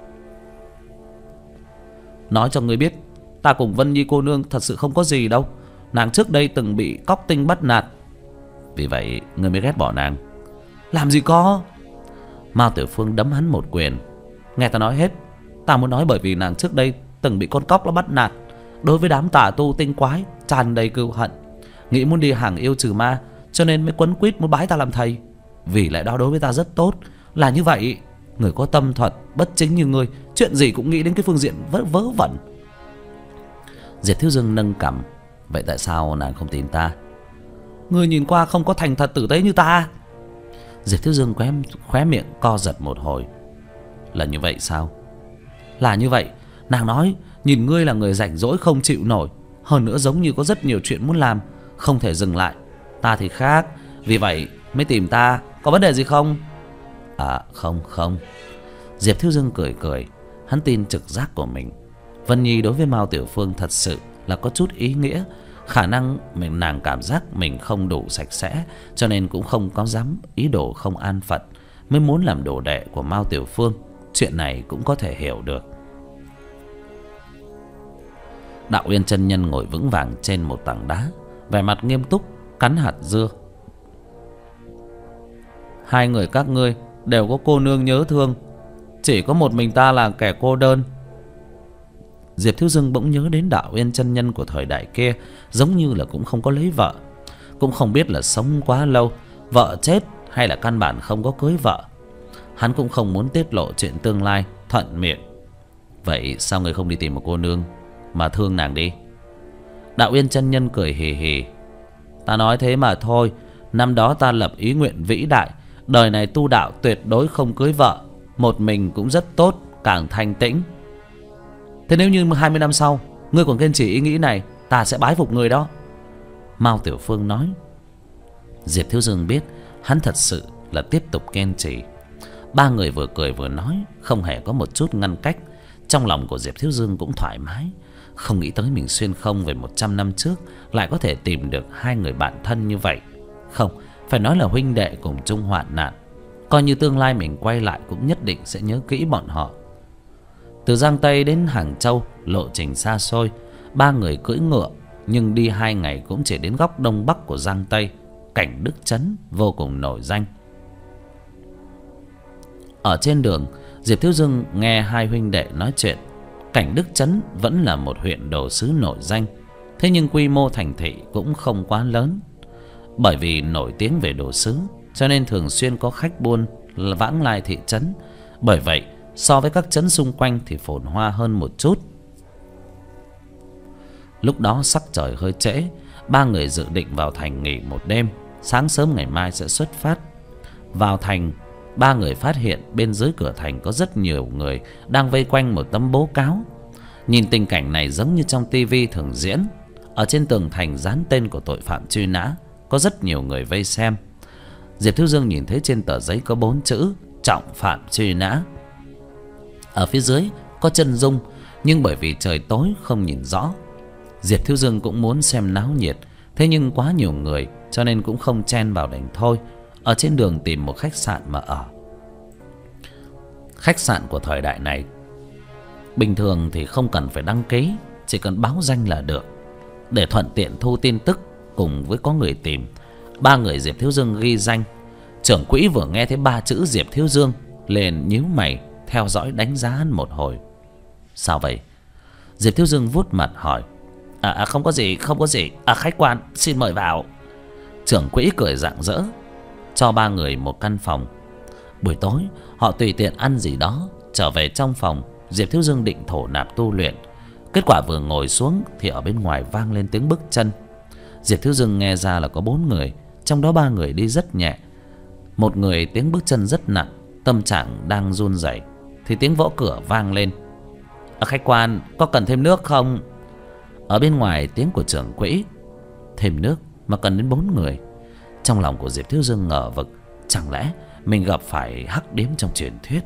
[SPEAKER 1] Nói cho ngươi biết, ta cùng Vân Nhi cô nương thật sự không có gì đâu. Nàng trước đây từng bị Cóc Tinh bắt nạt, vì vậy ngươi mới ghét bỏ nàng. Làm gì có. Mao Tiểu Phương đấm hắn một quyền: nghe ta nói hết. Ta muốn nói bởi vì nàng trước đây từng bị con cóc nó bắt nạt, đối với đám tà tu tinh quái tràn đầy cừu hận, nghĩ muốn đi hàng yêu trừ ma, cho nên mới quấn quýt muốn bái ta làm thầy. Vì lẽ đó đối với ta rất tốt. Là như vậy, người có tâm thuật bất chính như ngươi, chuyện gì cũng nghĩ đến cái phương diện vớ, vớ vẩn. Diệp Thiếu Dương nâng cằm: vậy tại sao nàng không tìm ta? Ngươi nhìn qua không có thành thật tử tế như ta. Diệp Thiếu Dương khóe, khóe miệng co giật một hồi: là như vậy sao? Là như vậy. Nàng nói nhìn ngươi là người rảnh rỗi không chịu nổi, hơn nữa giống như có rất nhiều chuyện muốn làm, không thể dừng lại. Ta thì khác, vì vậy mới tìm ta. Có vấn đề gì không? À không không. Diệp Thiếu Dương cười cười, hắn tin trực giác của mình. Vân Nhi đối với Mao Tiểu Phương thật sự là có chút ý nghĩa. Khả năng mình nàng cảm giác mình không đủ sạch sẽ, cho nên cũng không có dám ý đồ không an phận, mới muốn làm đồ đệ của Mao Tiểu Phương. Chuyện này cũng có thể hiểu được. Đạo Uyên chân nhân ngồi vững vàng trên một tảng đá, vẻ mặt nghiêm túc, cắn hạt dưa. Hai người các ngươi đều có cô nương nhớ thương, Chỉ có một mình ta là kẻ cô đơn. Diệp Thiếu Dương bỗng nhớ đến Đạo Uyên chân nhân của thời đại kia, giống như là cũng không có lấy vợ, cũng không biết là sống quá lâu, vợ chết hay là căn bản không có cưới vợ. Hắn cũng không muốn tiết lộ chuyện tương lai, thuận miệng. Vậy sao người không đi tìm một cô nương mà thương nàng đi? Đạo Uyên chân nhân cười hì hì. Ta nói thế mà thôi. Năm đó ta lập ý nguyện vĩ đại, đời này tu đạo tuyệt đối không cưới vợ, một mình cũng rất tốt, càng thanh tĩnh. Thế nếu như hai mươi năm sau ngươi còn kiên trì ý nghĩ này, ta sẽ bái phục người đó. Mao Tiểu Phương nói. Diệp Thiếu Dương biết hắn thật sự là tiếp tục kiên trì. Ba người vừa cười vừa nói, không hề có một chút ngăn cách. Trong lòng của Diệp Thiếu Dương cũng thoải mái. Không nghĩ tới mình xuyên không về một trăm năm trước lại có thể tìm được hai người bạn thân như vậy. Không, phải nói là huynh đệ cùng chung hoạn nạn. Coi như tương lai mình quay lại cũng nhất định sẽ nhớ kỹ bọn họ. Từ Giang Tây đến Hàng Châu, lộ trình xa xôi. Ba người cưỡi ngựa, nhưng đi hai ngày cũng chỉ đến góc đông bắc của Giang Tây. Cảnh Đức Trấn vô cùng nổi danh. Ở trên đường, Diệp Thiếu Dương nghe hai huynh đệ nói chuyện. Cảnh Đức Trấn vẫn là một huyện đồ sứ nổi danh, thế nhưng quy mô thành thị cũng không quá lớn. Bởi vì nổi tiếng về đồ sứ, cho nên thường xuyên có khách buôn vãng lai thị trấn. Bởi vậy so với các trấn xung quanh thì phồn hoa hơn một chút. Lúc đó sắc trời hơi trễ, ba người dự định vào thành nghỉ một đêm, sáng sớm ngày mai sẽ xuất phát. Vào thành, ba người phát hiện bên dưới cửa thành có rất nhiều người đang vây quanh một tấm bố cáo. Nhìn tình cảnh này giống như trong tivi thường diễn. Ở trên tường thành dán tên của tội phạm truy nã, có rất nhiều người vây xem. Diệp Thiếu Dương nhìn thấy trên tờ giấy có bốn chữ trọng phạm truy nã. Ở phía dưới có chân dung, nhưng bởi vì trời tối không nhìn rõ. Diệp Thiếu Dương cũng muốn xem náo nhiệt, thế nhưng quá nhiều người cho nên cũng không chen vào đành thôi. Ở trên đường tìm một khách sạn mà ở. Khách sạn của thời đại này bình thường thì không cần phải đăng ký, chỉ cần báo danh là được, để thuận tiện thu tin tức cùng với có người tìm. Ba người Diệp Thiếu Dương ghi danh. Trưởng quỹ vừa nghe thấy ba chữ Diệp Thiếu Dương liền nhíu mày, theo dõi đánh giá hắn một hồi. Sao vậy? Diệp Thiếu Dương vuốt mặt hỏi. À, à không có gì, không có gì. À khách quan, xin mời vào. Trưởng quỹ cười rạng rỡ, cho ba người một căn phòng. Buổi tối họ tùy tiện ăn gì đó, trở về trong phòng. Diệp Thiếu Dương định thổ nạp tu luyện. Kết quả vừa ngồi xuống thì ở bên ngoài vang lên tiếng bước chân. Diệp Thiếu Dương nghe ra là có bốn người, trong đó ba người đi rất nhẹ. Một người tiếng bước chân rất nặng, tâm trạng đang run rẩy thì tiếng vỗ cửa vang lên. À, khách quan, có cần thêm nước không? Ở bên ngoài tiếng của trưởng quỹ. Thêm nước mà cần đến bốn người? Trong lòng của Diệp Thiếu Dương ngờ vực, chẳng lẽ mình gặp phải hắc điếm trong truyền thuyết?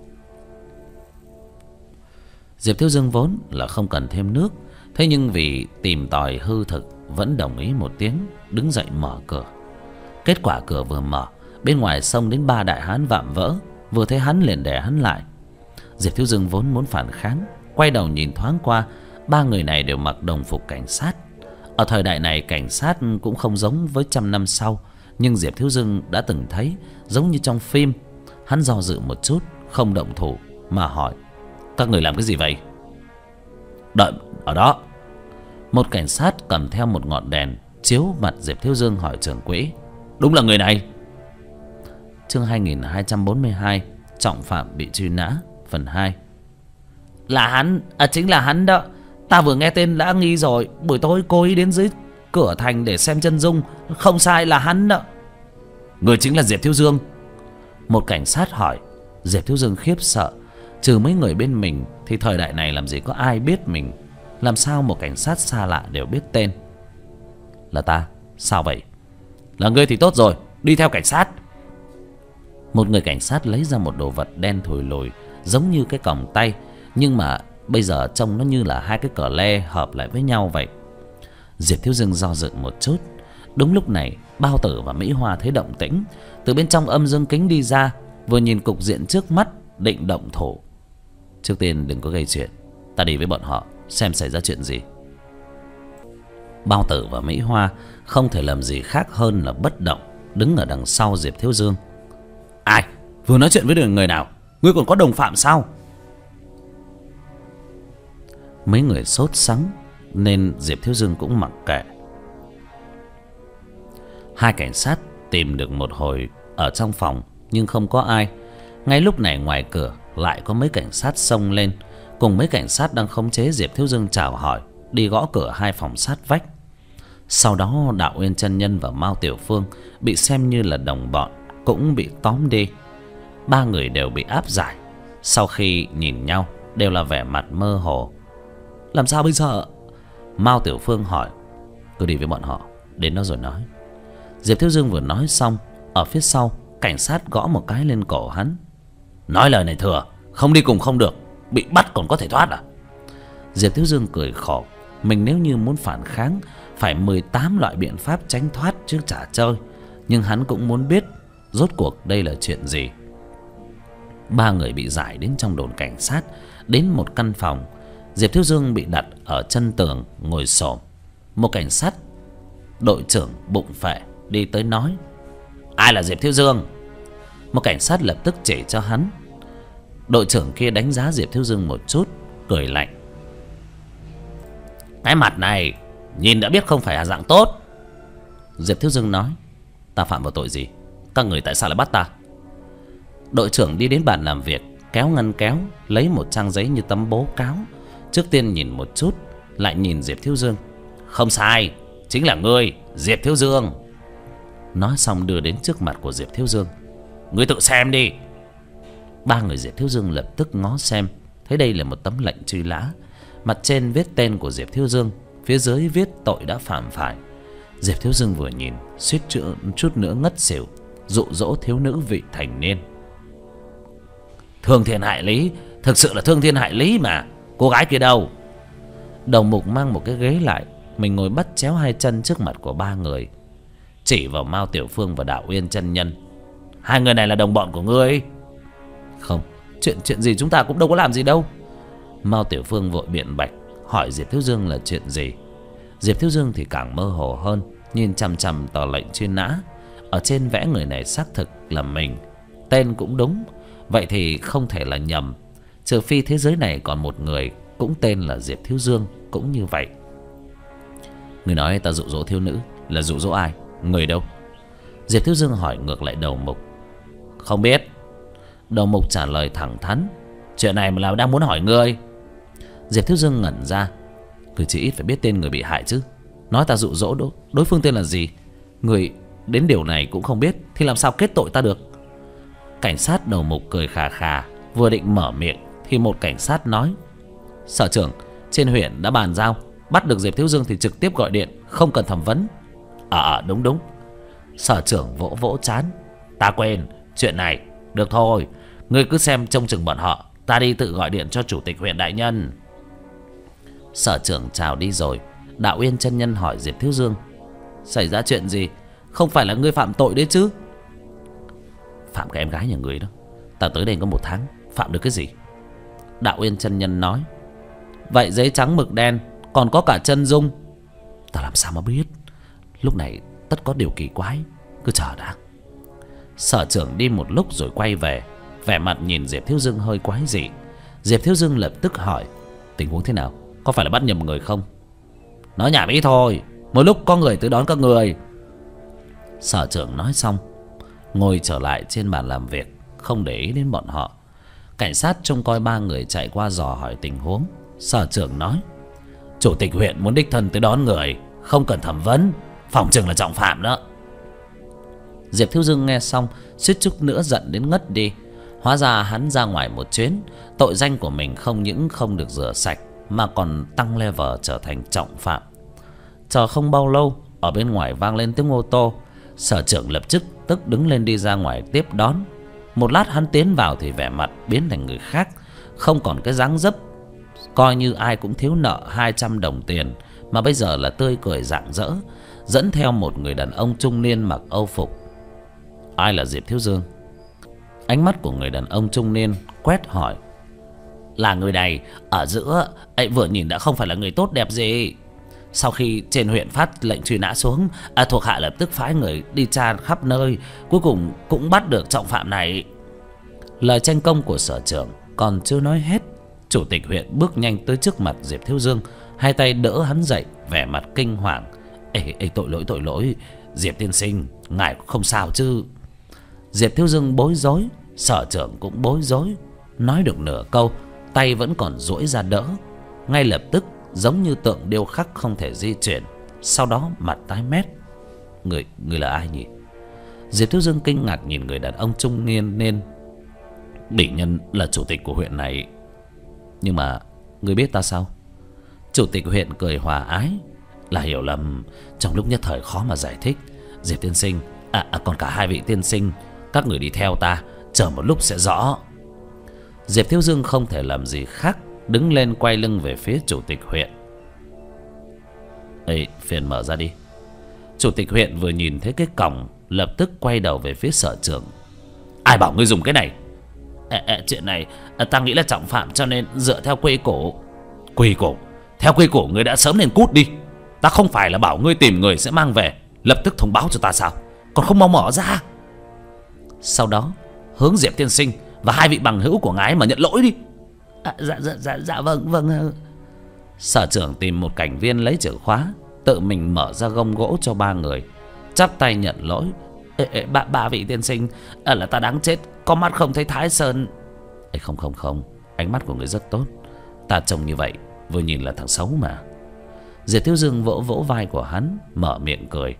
[SPEAKER 1] Diệp Thiếu Dương vốn là không cần thêm nước, thế nhưng vì tìm tòi hư thực vẫn đồng ý một tiếng, đứng dậy mở cửa. Kết quả cửa vừa mở, bên ngoài xông đến ba đại hán vạm vỡ, vừa thấy hắn liền đè hắn lại. Diệp Thiếu Dương vốn muốn phản kháng, quay đầu nhìn thoáng qua, ba người này đều mặc đồng phục cảnh sát. Ở thời đại này cảnh sát cũng không giống với trăm năm sau, nhưng Diệp Thiếu Dương đã từng thấy giống như trong phim. Hắn do dự một chút, không động thủ mà hỏi. Các người làm cái gì vậy? Đợi ở đó. Một cảnh sát cầm theo một ngọn đèn chiếu mặt Diệp Thiếu Dương hỏi trưởng quỹ. Đúng là người này. Chương hai nghìn hai trăm bốn mươi hai, trọng phạm bị truy nã, phần hai. Là hắn, à chính là hắn đó. Ta vừa nghe tên đã nghi rồi. Buổi tối cô ấy đến dưới cửa thành để xem chân dung. Không sai, là hắn đó. Người chính là Diệp Thiếu Dương? Một cảnh sát hỏi. Diệp Thiếu Dương khiếp sợ. Trừ mấy người bên mình thì thời đại này làm gì có ai biết mình. Làm sao một cảnh sát xa lạ đều biết tên? Là ta. Sao vậy? Là ngươi thì tốt rồi, đi theo cảnh sát. Một người cảnh sát lấy ra một đồ vật đen thùi lùi, giống như cái còng tay, nhưng mà bây giờ trông nó như là hai cái cờ le hợp lại với nhau vậy. Diệp Thiếu Dương do dự một chút. Đúng lúc này Bao Tử và Mỹ Hoa thấy động tĩnh, từ bên trong âm dương kính đi ra, vừa nhìn cục diện trước mắt định động thủ. Trước tiên đừng có gây chuyện, ta đi với bọn họ xem xảy ra chuyện gì. Bao Tử và Mỹ Hoa không thể làm gì khác hơn là bất động, đứng ở đằng sau Diệp Thiếu Dương. Ai? Vừa nói chuyện với người nào? Ngươi còn có đồng phạm sao? Mấy người sốt sắng nên Diệp Thiếu Dương cũng mặc kệ. Hai cảnh sát tìm được một hồi ở trong phòng nhưng không có ai. Ngay lúc này ngoài cửa lại có mấy cảnh sát xông lên, cùng mấy cảnh sát đang khống chế Diệp Thiếu Dương chào hỏi, đi gõ cửa hai phòng sát vách. Sau đó Đạo Uyên chân nhân và Mao Tiểu Phương bị xem như là đồng bọn cũng bị tóm đi. Ba người đều bị áp giải. Sau khi nhìn nhau đều là vẻ mặt mơ hồ. Làm sao bây giờ? Mao Tiểu Phương hỏi. Cứ đi với bọn họ, đến đó rồi nói. Diệp Thiếu Dương vừa nói xong, ở phía sau cảnh sát gõ một cái lên cổ hắn. Nói lời này thừa, không đi cùng không được, bị bắt còn có thể thoát à? Diệp Thiếu Dương cười khổ. Mình nếu như muốn phản kháng phải mười tám loại biện pháp tránh thoát chứ chả chơi. Nhưng hắn cũng muốn biết rốt cuộc đây là chuyện gì. Ba người bị giải đến trong đồn cảnh sát, đến một căn phòng. Diệp Thiếu Dương bị đặt ở chân tường ngồi xổm. Một cảnh sát đội trưởng bụng phệ đi tới nói. Ai là Diệp Thiếu Dương? Một cảnh sát lập tức chỉ cho hắn. Đội trưởng kia đánh giá Diệp Thiếu Dương một chút, cười lạnh. Cái mặt này nhìn đã biết không phải là dạng tốt. Diệp Thiếu Dương nói. Ta phạm vào tội gì? Các người tại sao lại bắt ta? Đội trưởng đi đến bàn làm việc, kéo ngăn kéo, lấy một trang giấy như tấm bố cáo. Trước tiên nhìn một chút, lại nhìn Diệp Thiếu Dương. Không sai, chính là ngươi, Diệp Thiếu Dương. Nói xong đưa đến trước mặt của Diệp Thiếu Dương. Ngươi tự xem đi. Ba người Diệp Thiếu Dương lập tức ngó xem, thấy đây là một tấm lệnh truy nã. Mặt trên viết tên của Diệp Thiếu Dương, phía dưới viết tội đã phạm phải. Diệp Thiếu Dương vừa nhìn suýt chút nữa ngất xỉu. Dụ dỗ thiếu nữ vị thành niên. Thương thiên hại lý, thực sự là thương thiên hại lý mà. Cô gái kia đâu? Đầu mục mang một cái ghế lại, mình ngồi bắt chéo hai chân trước mặt của ba người, chỉ vào Mao Tiểu Phương và Đạo Uyên chân nhân. Hai người này là đồng bọn của ngươi? Không, chuyện chuyện gì chúng ta cũng đâu có làm gì đâu. Mao Tiểu Phương vội biện bạch, hỏi Diệp Thiếu Dương là chuyện gì. Diệp Thiếu Dương thì càng mơ hồ hơn, nhìn chằm chằm tờ lệnh truy nã. Ở trên vẽ người này xác thực là mình, tên cũng đúng. Vậy thì không thể là nhầm, trừ phi thế giới này còn một người cũng tên là Diệp Thiếu Dương cũng như vậy. Người nói ta dụ dỗ thiếu nữ là dụ dỗ ai? Người đâu? Diệp Thiếu Dương hỏi ngược lại đầu mục. Không biết. Đầu mục trả lời thẳng thắn. Chuyện này mà là đang muốn hỏi ngươi. Diệp Thiếu Dương ngẩn ra. Cứ chỉ ít phải biết tên người bị hại chứ. Nói ta dụ dỗ đối, đối phương tên là gì? Người đến điều này cũng không biết thì làm sao kết tội ta được? Cảnh sát đầu mục cười khà khà, vừa định mở miệng thì một cảnh sát nói. Sở trưởng, trên huyện đã bàn giao, bắt được Diệp Thiếu Dương thì trực tiếp gọi điện, không cần thẩm vấn. Ờ à, đúng đúng. Sở trưởng vỗ vỗ trán. Ta quên, chuyện này, được thôi, ngươi cứ xem trông chừng bọn họ, ta đi tự gọi điện cho chủ tịch huyện đại nhân. Sở trưởng chào đi rồi. Đạo Uyên chân nhân hỏi Diệp Thiếu Dương. Xảy ra chuyện gì? Không phải là ngươi phạm tội đấy chứ? Phạm cái em gái nhà ngươi đó. Ta tới đây có một tháng, phạm được cái gì? Đạo Uyên chân nhân nói. Vậy giấy trắng mực đen, còn có cả chân dung. Ta làm sao mà biết? Lúc này tất có điều kỳ quái, cứ chờ đã. Sở trưởng đi một lúc rồi quay về, vẻ mặt nhìn Diệp Thiếu Dương hơi quái dị. Diệp Thiếu Dương lập tức hỏi. Tình huống thế nào? Có phải là bắt nhầm người không? Nói nhảm ý thôi, một lúc có người tới đón các người. Sở trưởng nói xong, ngồi trở lại trên bàn làm việc, không để ý đến bọn họ. Cảnh sát trông coi ba người chạy qua dò hỏi tình huống. Sở trưởng nói. Chủ tịch huyện muốn đích thân tới đón người, không cần thẩm vấn, phòng chừng là trọng phạm đó. Diệp Thiếu Dương nghe xong suýt chút nữa giận đến ngất đi. Hóa ra hắn ra ngoài một chuyến, tội danh của mình không những không được rửa sạch mà còn tăng level trở thành trọng phạm. Chờ không bao lâu, ở bên ngoài vang lên tiếng ô tô. Sở trưởng lập tức tức đứng lên đi ra ngoài tiếp đón. Một lát hắn tiến vào thì vẻ mặt biến thành người khác, không còn cái dáng dấp coi như ai cũng thiếu nợ hai trăm đồng tiền, mà bây giờ là tươi cười rạng rỡ, dẫn theo một người đàn ông trung niên mặc âu phục. Ai là Diệp Thiếu Dương? Ánh mắt của người đàn ông trung niên quét hỏi. Là người này, ở giữa ấy vừa nhìn đã không phải là người tốt đẹp gì. Sau khi trên huyện phát lệnh truy nã xuống, à, thuộc hạ lập tức phái người đi tra khắp nơi, cuối cùng cũng bắt được trọng phạm này. Lời tranh công của sở trưởng còn chưa nói hết, chủ tịch huyện bước nhanh tới trước mặt Diệp Thiếu Dương, hai tay đỡ hắn dậy, vẻ mặt kinh hoàng. Ê, ê tội lỗi tội lỗi, Diệp tiên sinh, ngài không sao chứ? Diệp Thiếu Dương bối rối, sở trưởng cũng bối rối. Nói được nửa câu, tay vẫn còn duỗi ra đỡ. Ngay lập tức giống như tượng điêu khắc không thể di chuyển. Sau đó mặt tái mét. Người, người là ai nhỉ? Diệp Thiếu Dương kinh ngạc nhìn người đàn ông trung niên nên. Bỉ nhân là chủ tịch của huyện này. Nhưng mà người biết ta sao? Chủ tịch huyện cười hòa ái. Là hiểu lầm, trong lúc nhất thời khó mà giải thích. Diệp tiên sinh, à, à còn cả hai vị tiên sinh, các người đi theo ta, chờ một lúc sẽ rõ. Diệp Thiếu Dương không thể làm gì khác, đứng lên quay lưng về phía chủ tịch huyện. Ê, phiền mở ra đi. Chủ tịch huyện vừa nhìn thấy cái còng, lập tức quay đầu về phía sở trưởng. Ai bảo ngươi dùng cái này? À, à, chuyện này à, ta nghĩ là trọng phạm, cho nên dựa theo quy củ. Quy củ? Theo quy củ ngươi đã sớm nên cút đi. Ta không phải là bảo ngươi tìm người sẽ mang về, lập tức thông báo cho ta sao? Còn không mau mở ra. Sau đó hướng Diệp tiên sinh và hai vị bằng hữu của ngài mà nhận lỗi đi. À, dạ dạ dạ dạ vâng vâng. Sở trưởng tìm một cảnh viên lấy chìa khóa, tự mình mở ra gông gỗ cho ba người, chắp tay nhận lỗi. Ê, ê, ba, ba vị tiên sinh, à, là ta đáng chết, có mắt không thấy Thái Sơn. Ê, không không không, ánh mắt của người rất tốt. Ta trông như vậy vừa nhìn là thằng xấu mà. Diệp Thiếu Dương vỗ vỗ vai của hắn, mở miệng cười.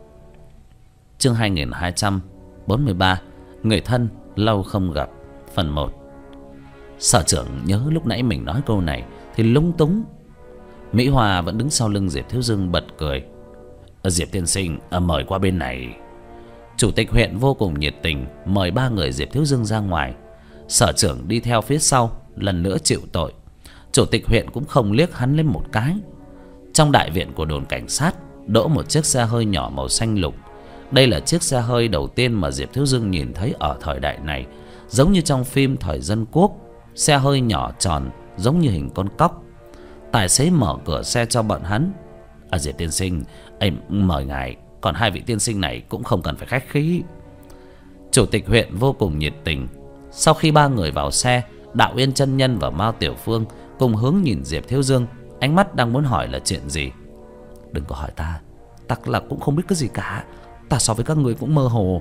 [SPEAKER 1] Chương hai nghìn hai trăm bốn mươi ba, người thân lâu không gặp, phần một. Sở trưởng nhớ lúc nãy mình nói câu này thì lúng túng. Mỹ Hòa vẫn đứng sau lưng Diệp Thiếu Dương bật cười. Diệp tiên sinh, à, mời qua bên này. Chủ tịch huyện vô cùng nhiệt tình mời ba người Diệp Thiếu Dương ra ngoài. Sở trưởng đi theo phía sau, lần nữa chịu tội. Chủ tịch huyện cũng không liếc hắn lên một cái. Trong đại viện của đồn cảnh sát đỗ một chiếc xe hơi nhỏ màu xanh lục. Đây là chiếc xe hơi đầu tiên mà Diệp Thiếu Dương nhìn thấy ở thời đại này. Giống như trong phim thời dân quốc, xe hơi nhỏ tròn giống như hình con cóc. Tài xế mở cửa xe cho bọn hắn. À, Diệp tiên sinh, em mời ngài, còn hai vị tiên sinh này cũng không cần phải khách khí. Chủ tịch huyện vô cùng nhiệt tình. Sau khi ba người vào xe, Đạo Uyên chân nhân và Mao Tiểu Phương cùng hướng nhìn Diệp Thiếu Dương, ánh mắt đang muốn hỏi là chuyện gì. Đừng có hỏi ta, ta là cũng không biết cái gì cả. Ta so với các người cũng mơ hồ.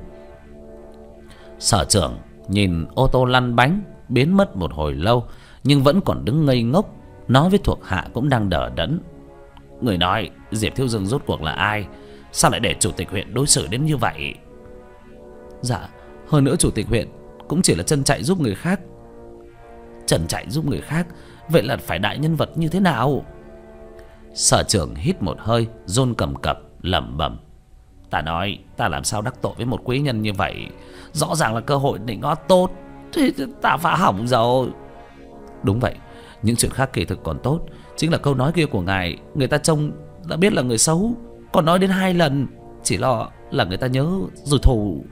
[SPEAKER 1] Sở trưởng nhìn ô tô lăn bánh biến mất một hồi lâu, nhưng vẫn còn đứng ngây ngốc, nói với thuộc hạ cũng đang đờ đẫn. Người nói Diệp Thiếu Dương rốt cuộc là ai? Sao lại để chủ tịch huyện đối xử đến như vậy? Dạ, hơn nữa chủ tịch huyện cũng chỉ là chân chạy giúp người khác. Chân chạy giúp người khác? Vậy là phải đại nhân vật như thế nào? Sở trưởng hít một hơi, run cầm cập, lẩm bẩm. Ta nói, ta làm sao đắc tội với một quý nhân như vậy? Rõ ràng là cơ hội định ngó tốt, thì ta phá hỏng rồi. Đúng vậy, những chuyện khác kỳ thực còn tốt. Chính là câu nói kia của ngài, người ta trông đã biết là người xấu, còn nói đến hai lần, chỉ lo là người ta nhớ rồi thù.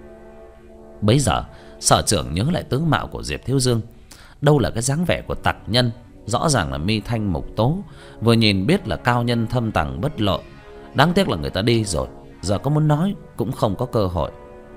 [SPEAKER 1] Bấy giờ sở trưởng nhớ lại tướng mạo của Diệp Thiếu Dương. Đâu là cái dáng vẻ của tặc nhân, rõ ràng là mi thanh mục tố, vừa nhìn biết là cao nhân thâm tàng bất lộ. Đáng tiếc là người ta đi rồi, giờ có muốn nói cũng không có cơ hội.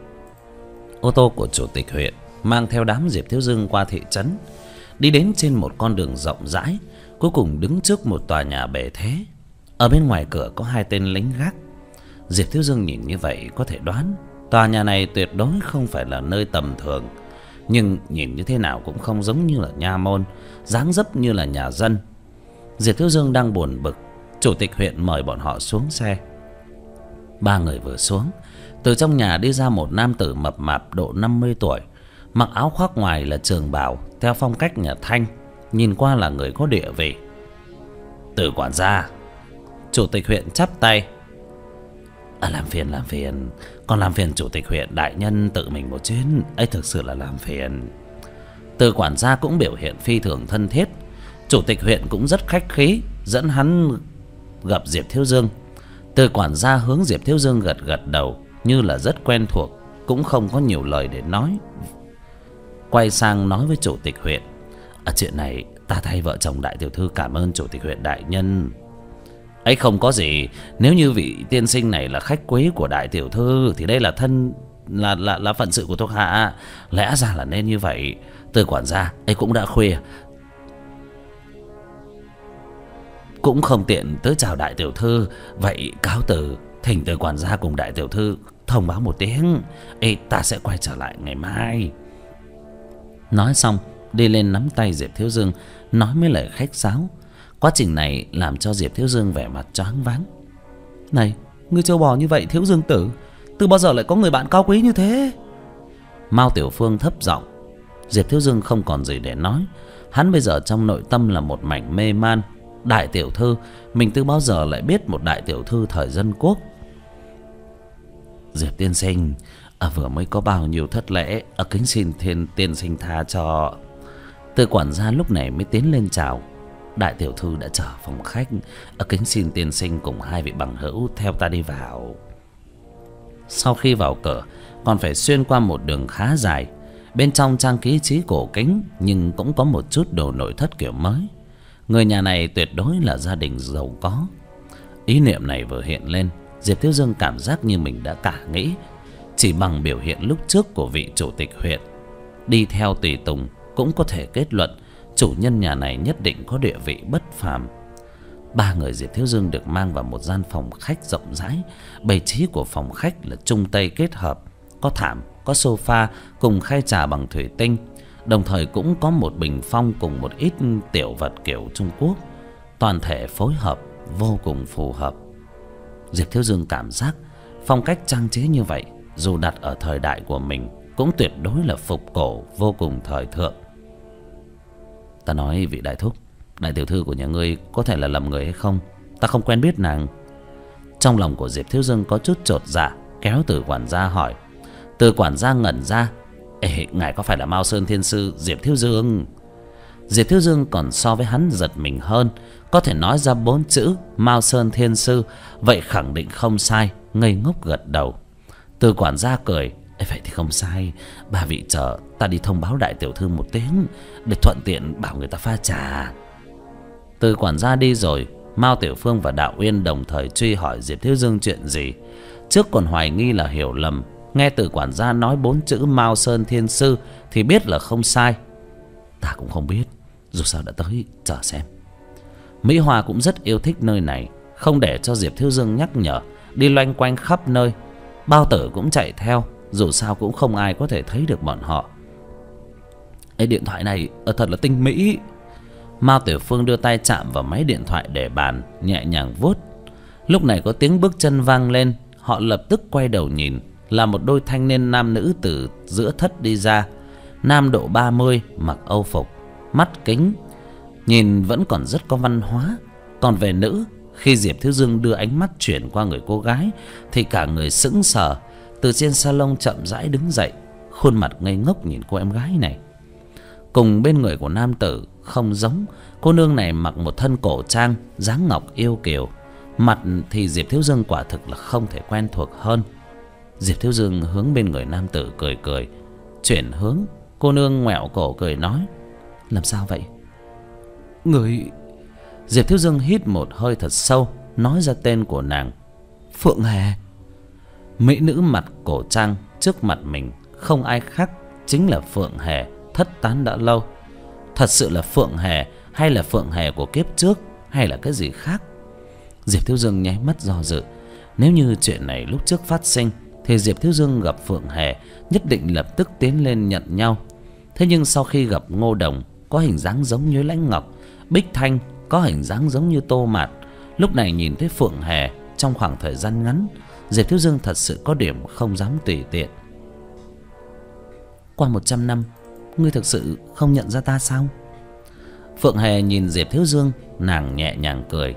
[SPEAKER 1] Ô tô của chủ tịch huyện mang theo đám Diệp Thiếu Dương qua thị trấn, đi đến trên một con đường rộng rãi, cuối cùng đứng trước một tòa nhà bề thế. Ở bên ngoài cửa có hai tên lính gác. Diệp Thiếu Dương nhìn như vậy có thể đoán tòa nhà này tuyệt đối không phải là nơi tầm thường, nhưng nhìn như thế nào cũng không giống như là nha môn, dáng dấp như là nhà dân. Diệp Thiếu Dương đang buồn bực, chủ tịch huyện mời bọn họ xuống xe. Ba người vừa xuống, từ trong nhà đi ra một nam tử mập mạp độ năm mươi tuổi, mặc áo khoác ngoài là trường bào theo phong cách nhà Thanh, nhìn qua là người có địa vị. Từ quản gia. Chủ tịch huyện chắp tay. À, làm phiền làm phiền, còn làm phiền chủ tịch huyện đại nhân tự mình một chuyến ấy, thực sự là làm phiền. Từ quản gia cũng biểu hiện phi thường thân thiết. Chủ tịch huyện cũng rất khách khí, dẫn hắn gặp Diệp Thiếu Dương. Từ quản gia hướng Diệp Thiếu Dương gật gật đầu, như là rất quen thuộc, cũng không có nhiều lời để nói. Quay sang nói với chủ tịch huyện. À, chuyện này ta thay vợ chồng đại tiểu thư cảm ơn chủ tịch huyện đại nhân. Ấy không có gì, nếu như vị tiên sinh này là khách quý của đại tiểu thư thì đây là thân là là là phận sự của thuộc hạ. Lẽ ra là nên như vậy. Từ quản gia ấy cũng đã khuya, cũng không tiện tới chào đại tiểu thư. Vậy cáo từ, thỉnh từ quản gia cùng đại tiểu thư thông báo một tiếng. Ê, ta sẽ quay trở lại ngày mai. Nói xong đi lên nắm tay Diệp Thiếu Dương, nói mấy lời khách sáo. Quá trình này làm cho Diệp Thiếu Dương vẻ mặt choáng váng. Này, ngươi trâu bò như vậy Thiếu Dương tử, từ bao giờ lại có người bạn cao quý như thế? Mao Tiểu Phương thấp giọng. Diệp Thiếu Dương không còn gì để nói. Hắn bây giờ trong nội tâm là một mảnh mê man. Đại tiểu thư, mình từ bao giờ lại biết một đại tiểu thư thời dân quốc? Diệp tiên sinh, à, vừa mới có bao nhiêu thất lễ, à, kính xin thiên tiên sinh tha cho. Từ quản gia lúc này mới tiến lên chào. Đại tiểu thư đã chờ phòng khách, à, kính xin tiên sinh cùng hai vị bằng hữu theo ta đi vào. Sau khi vào cửa, còn phải xuyên qua một đường khá dài. Bên trong trang trí trí cổ kính, nhưng cũng có một chút đồ nội thất kiểu mới. Người nhà này tuyệt đối là gia đình giàu có. Ý niệm này vừa hiện lên, Diệp Thiếu Dương cảm giác như mình đã cả nghĩ. Chỉ bằng biểu hiện lúc trước của vị chủ tịch huyện đi theo tùy tùng, cũng có thể kết luận chủ nhân nhà này nhất định có địa vị bất phàm. Ba người Diệp Thiếu Dương được mang vào một gian phòng khách rộng rãi. Bày trí của phòng khách là Trung Tây kết hợp, có thảm, có sofa cùng khay trà bằng thủy tinh. Đồng thời cũng có một bình phong cùng một ít tiểu vật kiểu Trung Quốc. Toàn thể phối hợp vô cùng phù hợp. Diệp Thiếu Dương cảm giác phong cách trang trí như vậy, dù đặt ở thời đại của mình, cũng tuyệt đối là phục cổ, vô cùng thời thượng. Ta nói vị đại thúc, đại tiểu thư của nhà ngươi có thể là lầm người hay không? Ta không quen biết nàng. Trong lòng của Diệp Thiếu Dương có chút chột dạ, kéo từ quản gia hỏi. Từ quản gia ngẩn ra. Ê, ngài có phải là Mao Sơn Thiên Sư Diệp Thiếu Dương? Diệp Thiếu Dương còn so với hắn giật mình hơn. Có thể nói ra bốn chữ Mao Sơn Thiên Sư, vậy khẳng định không sai. Ngây ngốc gật đầu. Từ quản gia cười. Ê, vậy thì không sai. Ba vị chờ ta đi thông báo đại tiểu thư một tiếng, để thuận tiện bảo người ta pha trà. Từ quản gia đi rồi, Mao Tiểu Phương và Đạo Uyên đồng thời truy hỏi Diệp Thiếu Dương chuyện gì. Trước còn hoài nghi là hiểu lầm, nghe từ quản gia nói bốn chữ Mao Sơn Thiên Sư thì biết là không sai. Ta cũng không biết, dù sao đã tới, chờ xem. Mỹ Hoa cũng rất yêu thích nơi này, không để cho Diệp Thiếu Dương nhắc nhở, đi loanh quanh khắp nơi. Bao Tử cũng chạy theo, dù sao cũng không ai có thể thấy được bọn họ. Ê, điện thoại này thật là tinh mỹ. Mao Tiểu Phương đưa tay chạm vào máy điện thoại để bàn, nhẹ nhàng vuốt. Lúc này có tiếng bước chân vang lên. Họ lập tức quay đầu nhìn, là một đôi thanh niên nam nữ từ giữa thất đi ra. Nam độ ba mươi, mặc âu phục, mắt kính, nhìn vẫn còn rất có văn hóa. Còn về nữ, khi Diệp Thiếu Dương đưa ánh mắt chuyển qua người cô gái thì cả người sững sờ, từ trên salon chậm rãi đứng dậy, khuôn mặt ngây ngốc nhìn cô em gái này. Cùng bên người của nam tử không giống, cô nương này mặc một thân cổ trang, dáng ngọc yêu kiều. Mặt thì Diệp Thiếu Dương quả thực là không thể quen thuộc hơn. Diệp Thiếu Dương hướng bên người nam tử cười cười, chuyển hướng. Cô nương ngoẹo cổ cười nói. Làm sao vậy? Người... Diệp Thiếu Dương hít một hơi thật sâu, nói ra tên của nàng. Phượng Hề. Mỹ nữ mặt cổ trang trước mặt mình không ai khác, chính là Phượng Hề thất tán đã lâu. Thật sự là Phượng Hề, hay là Phượng Hề của kiếp trước, hay là cái gì khác? Diệp Thiếu Dương nháy mắt do dự. Nếu như chuyện này lúc trước phát sinh thì Diệp Thiếu Dương gặp Phượng Hề nhất định lập tức tiến lên nhận nhau. Thế nhưng sau khi gặp Ngô Đồng có hình dáng giống như Lãnh Ngọc, Bích Thanh có hình dáng giống như Tô Mạt, lúc này nhìn thấy Phượng Hề trong khoảng thời gian ngắn, Diệp Thiếu Dương thật sự có điểm không dám tùy tiện. Qua một trăm năm, ngươi thực sự không nhận ra ta sao? Phượng Hề nhìn Diệp Thiếu Dương, nàng nhẹ nhàng cười.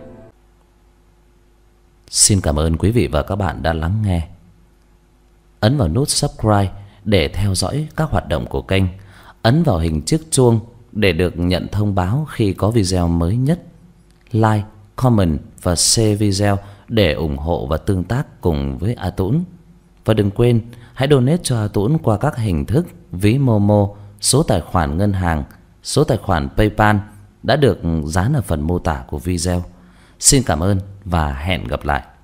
[SPEAKER 1] Xin cảm ơn quý vị và các bạn đã lắng nghe. Ấn vào nút subscribe để theo dõi các hoạt động của kênh. Ấn vào hình chiếc chuông để được nhận thông báo khi có video mới nhất. Like, comment và share video để ủng hộ và tương tác cùng với A Tũng. Và đừng quên hãy donate cho A Tũng qua các hình thức ví Momo, số tài khoản ngân hàng, số tài khoản PayPal đã được dán ở phần mô tả của video. Xin cảm ơn và hẹn gặp lại.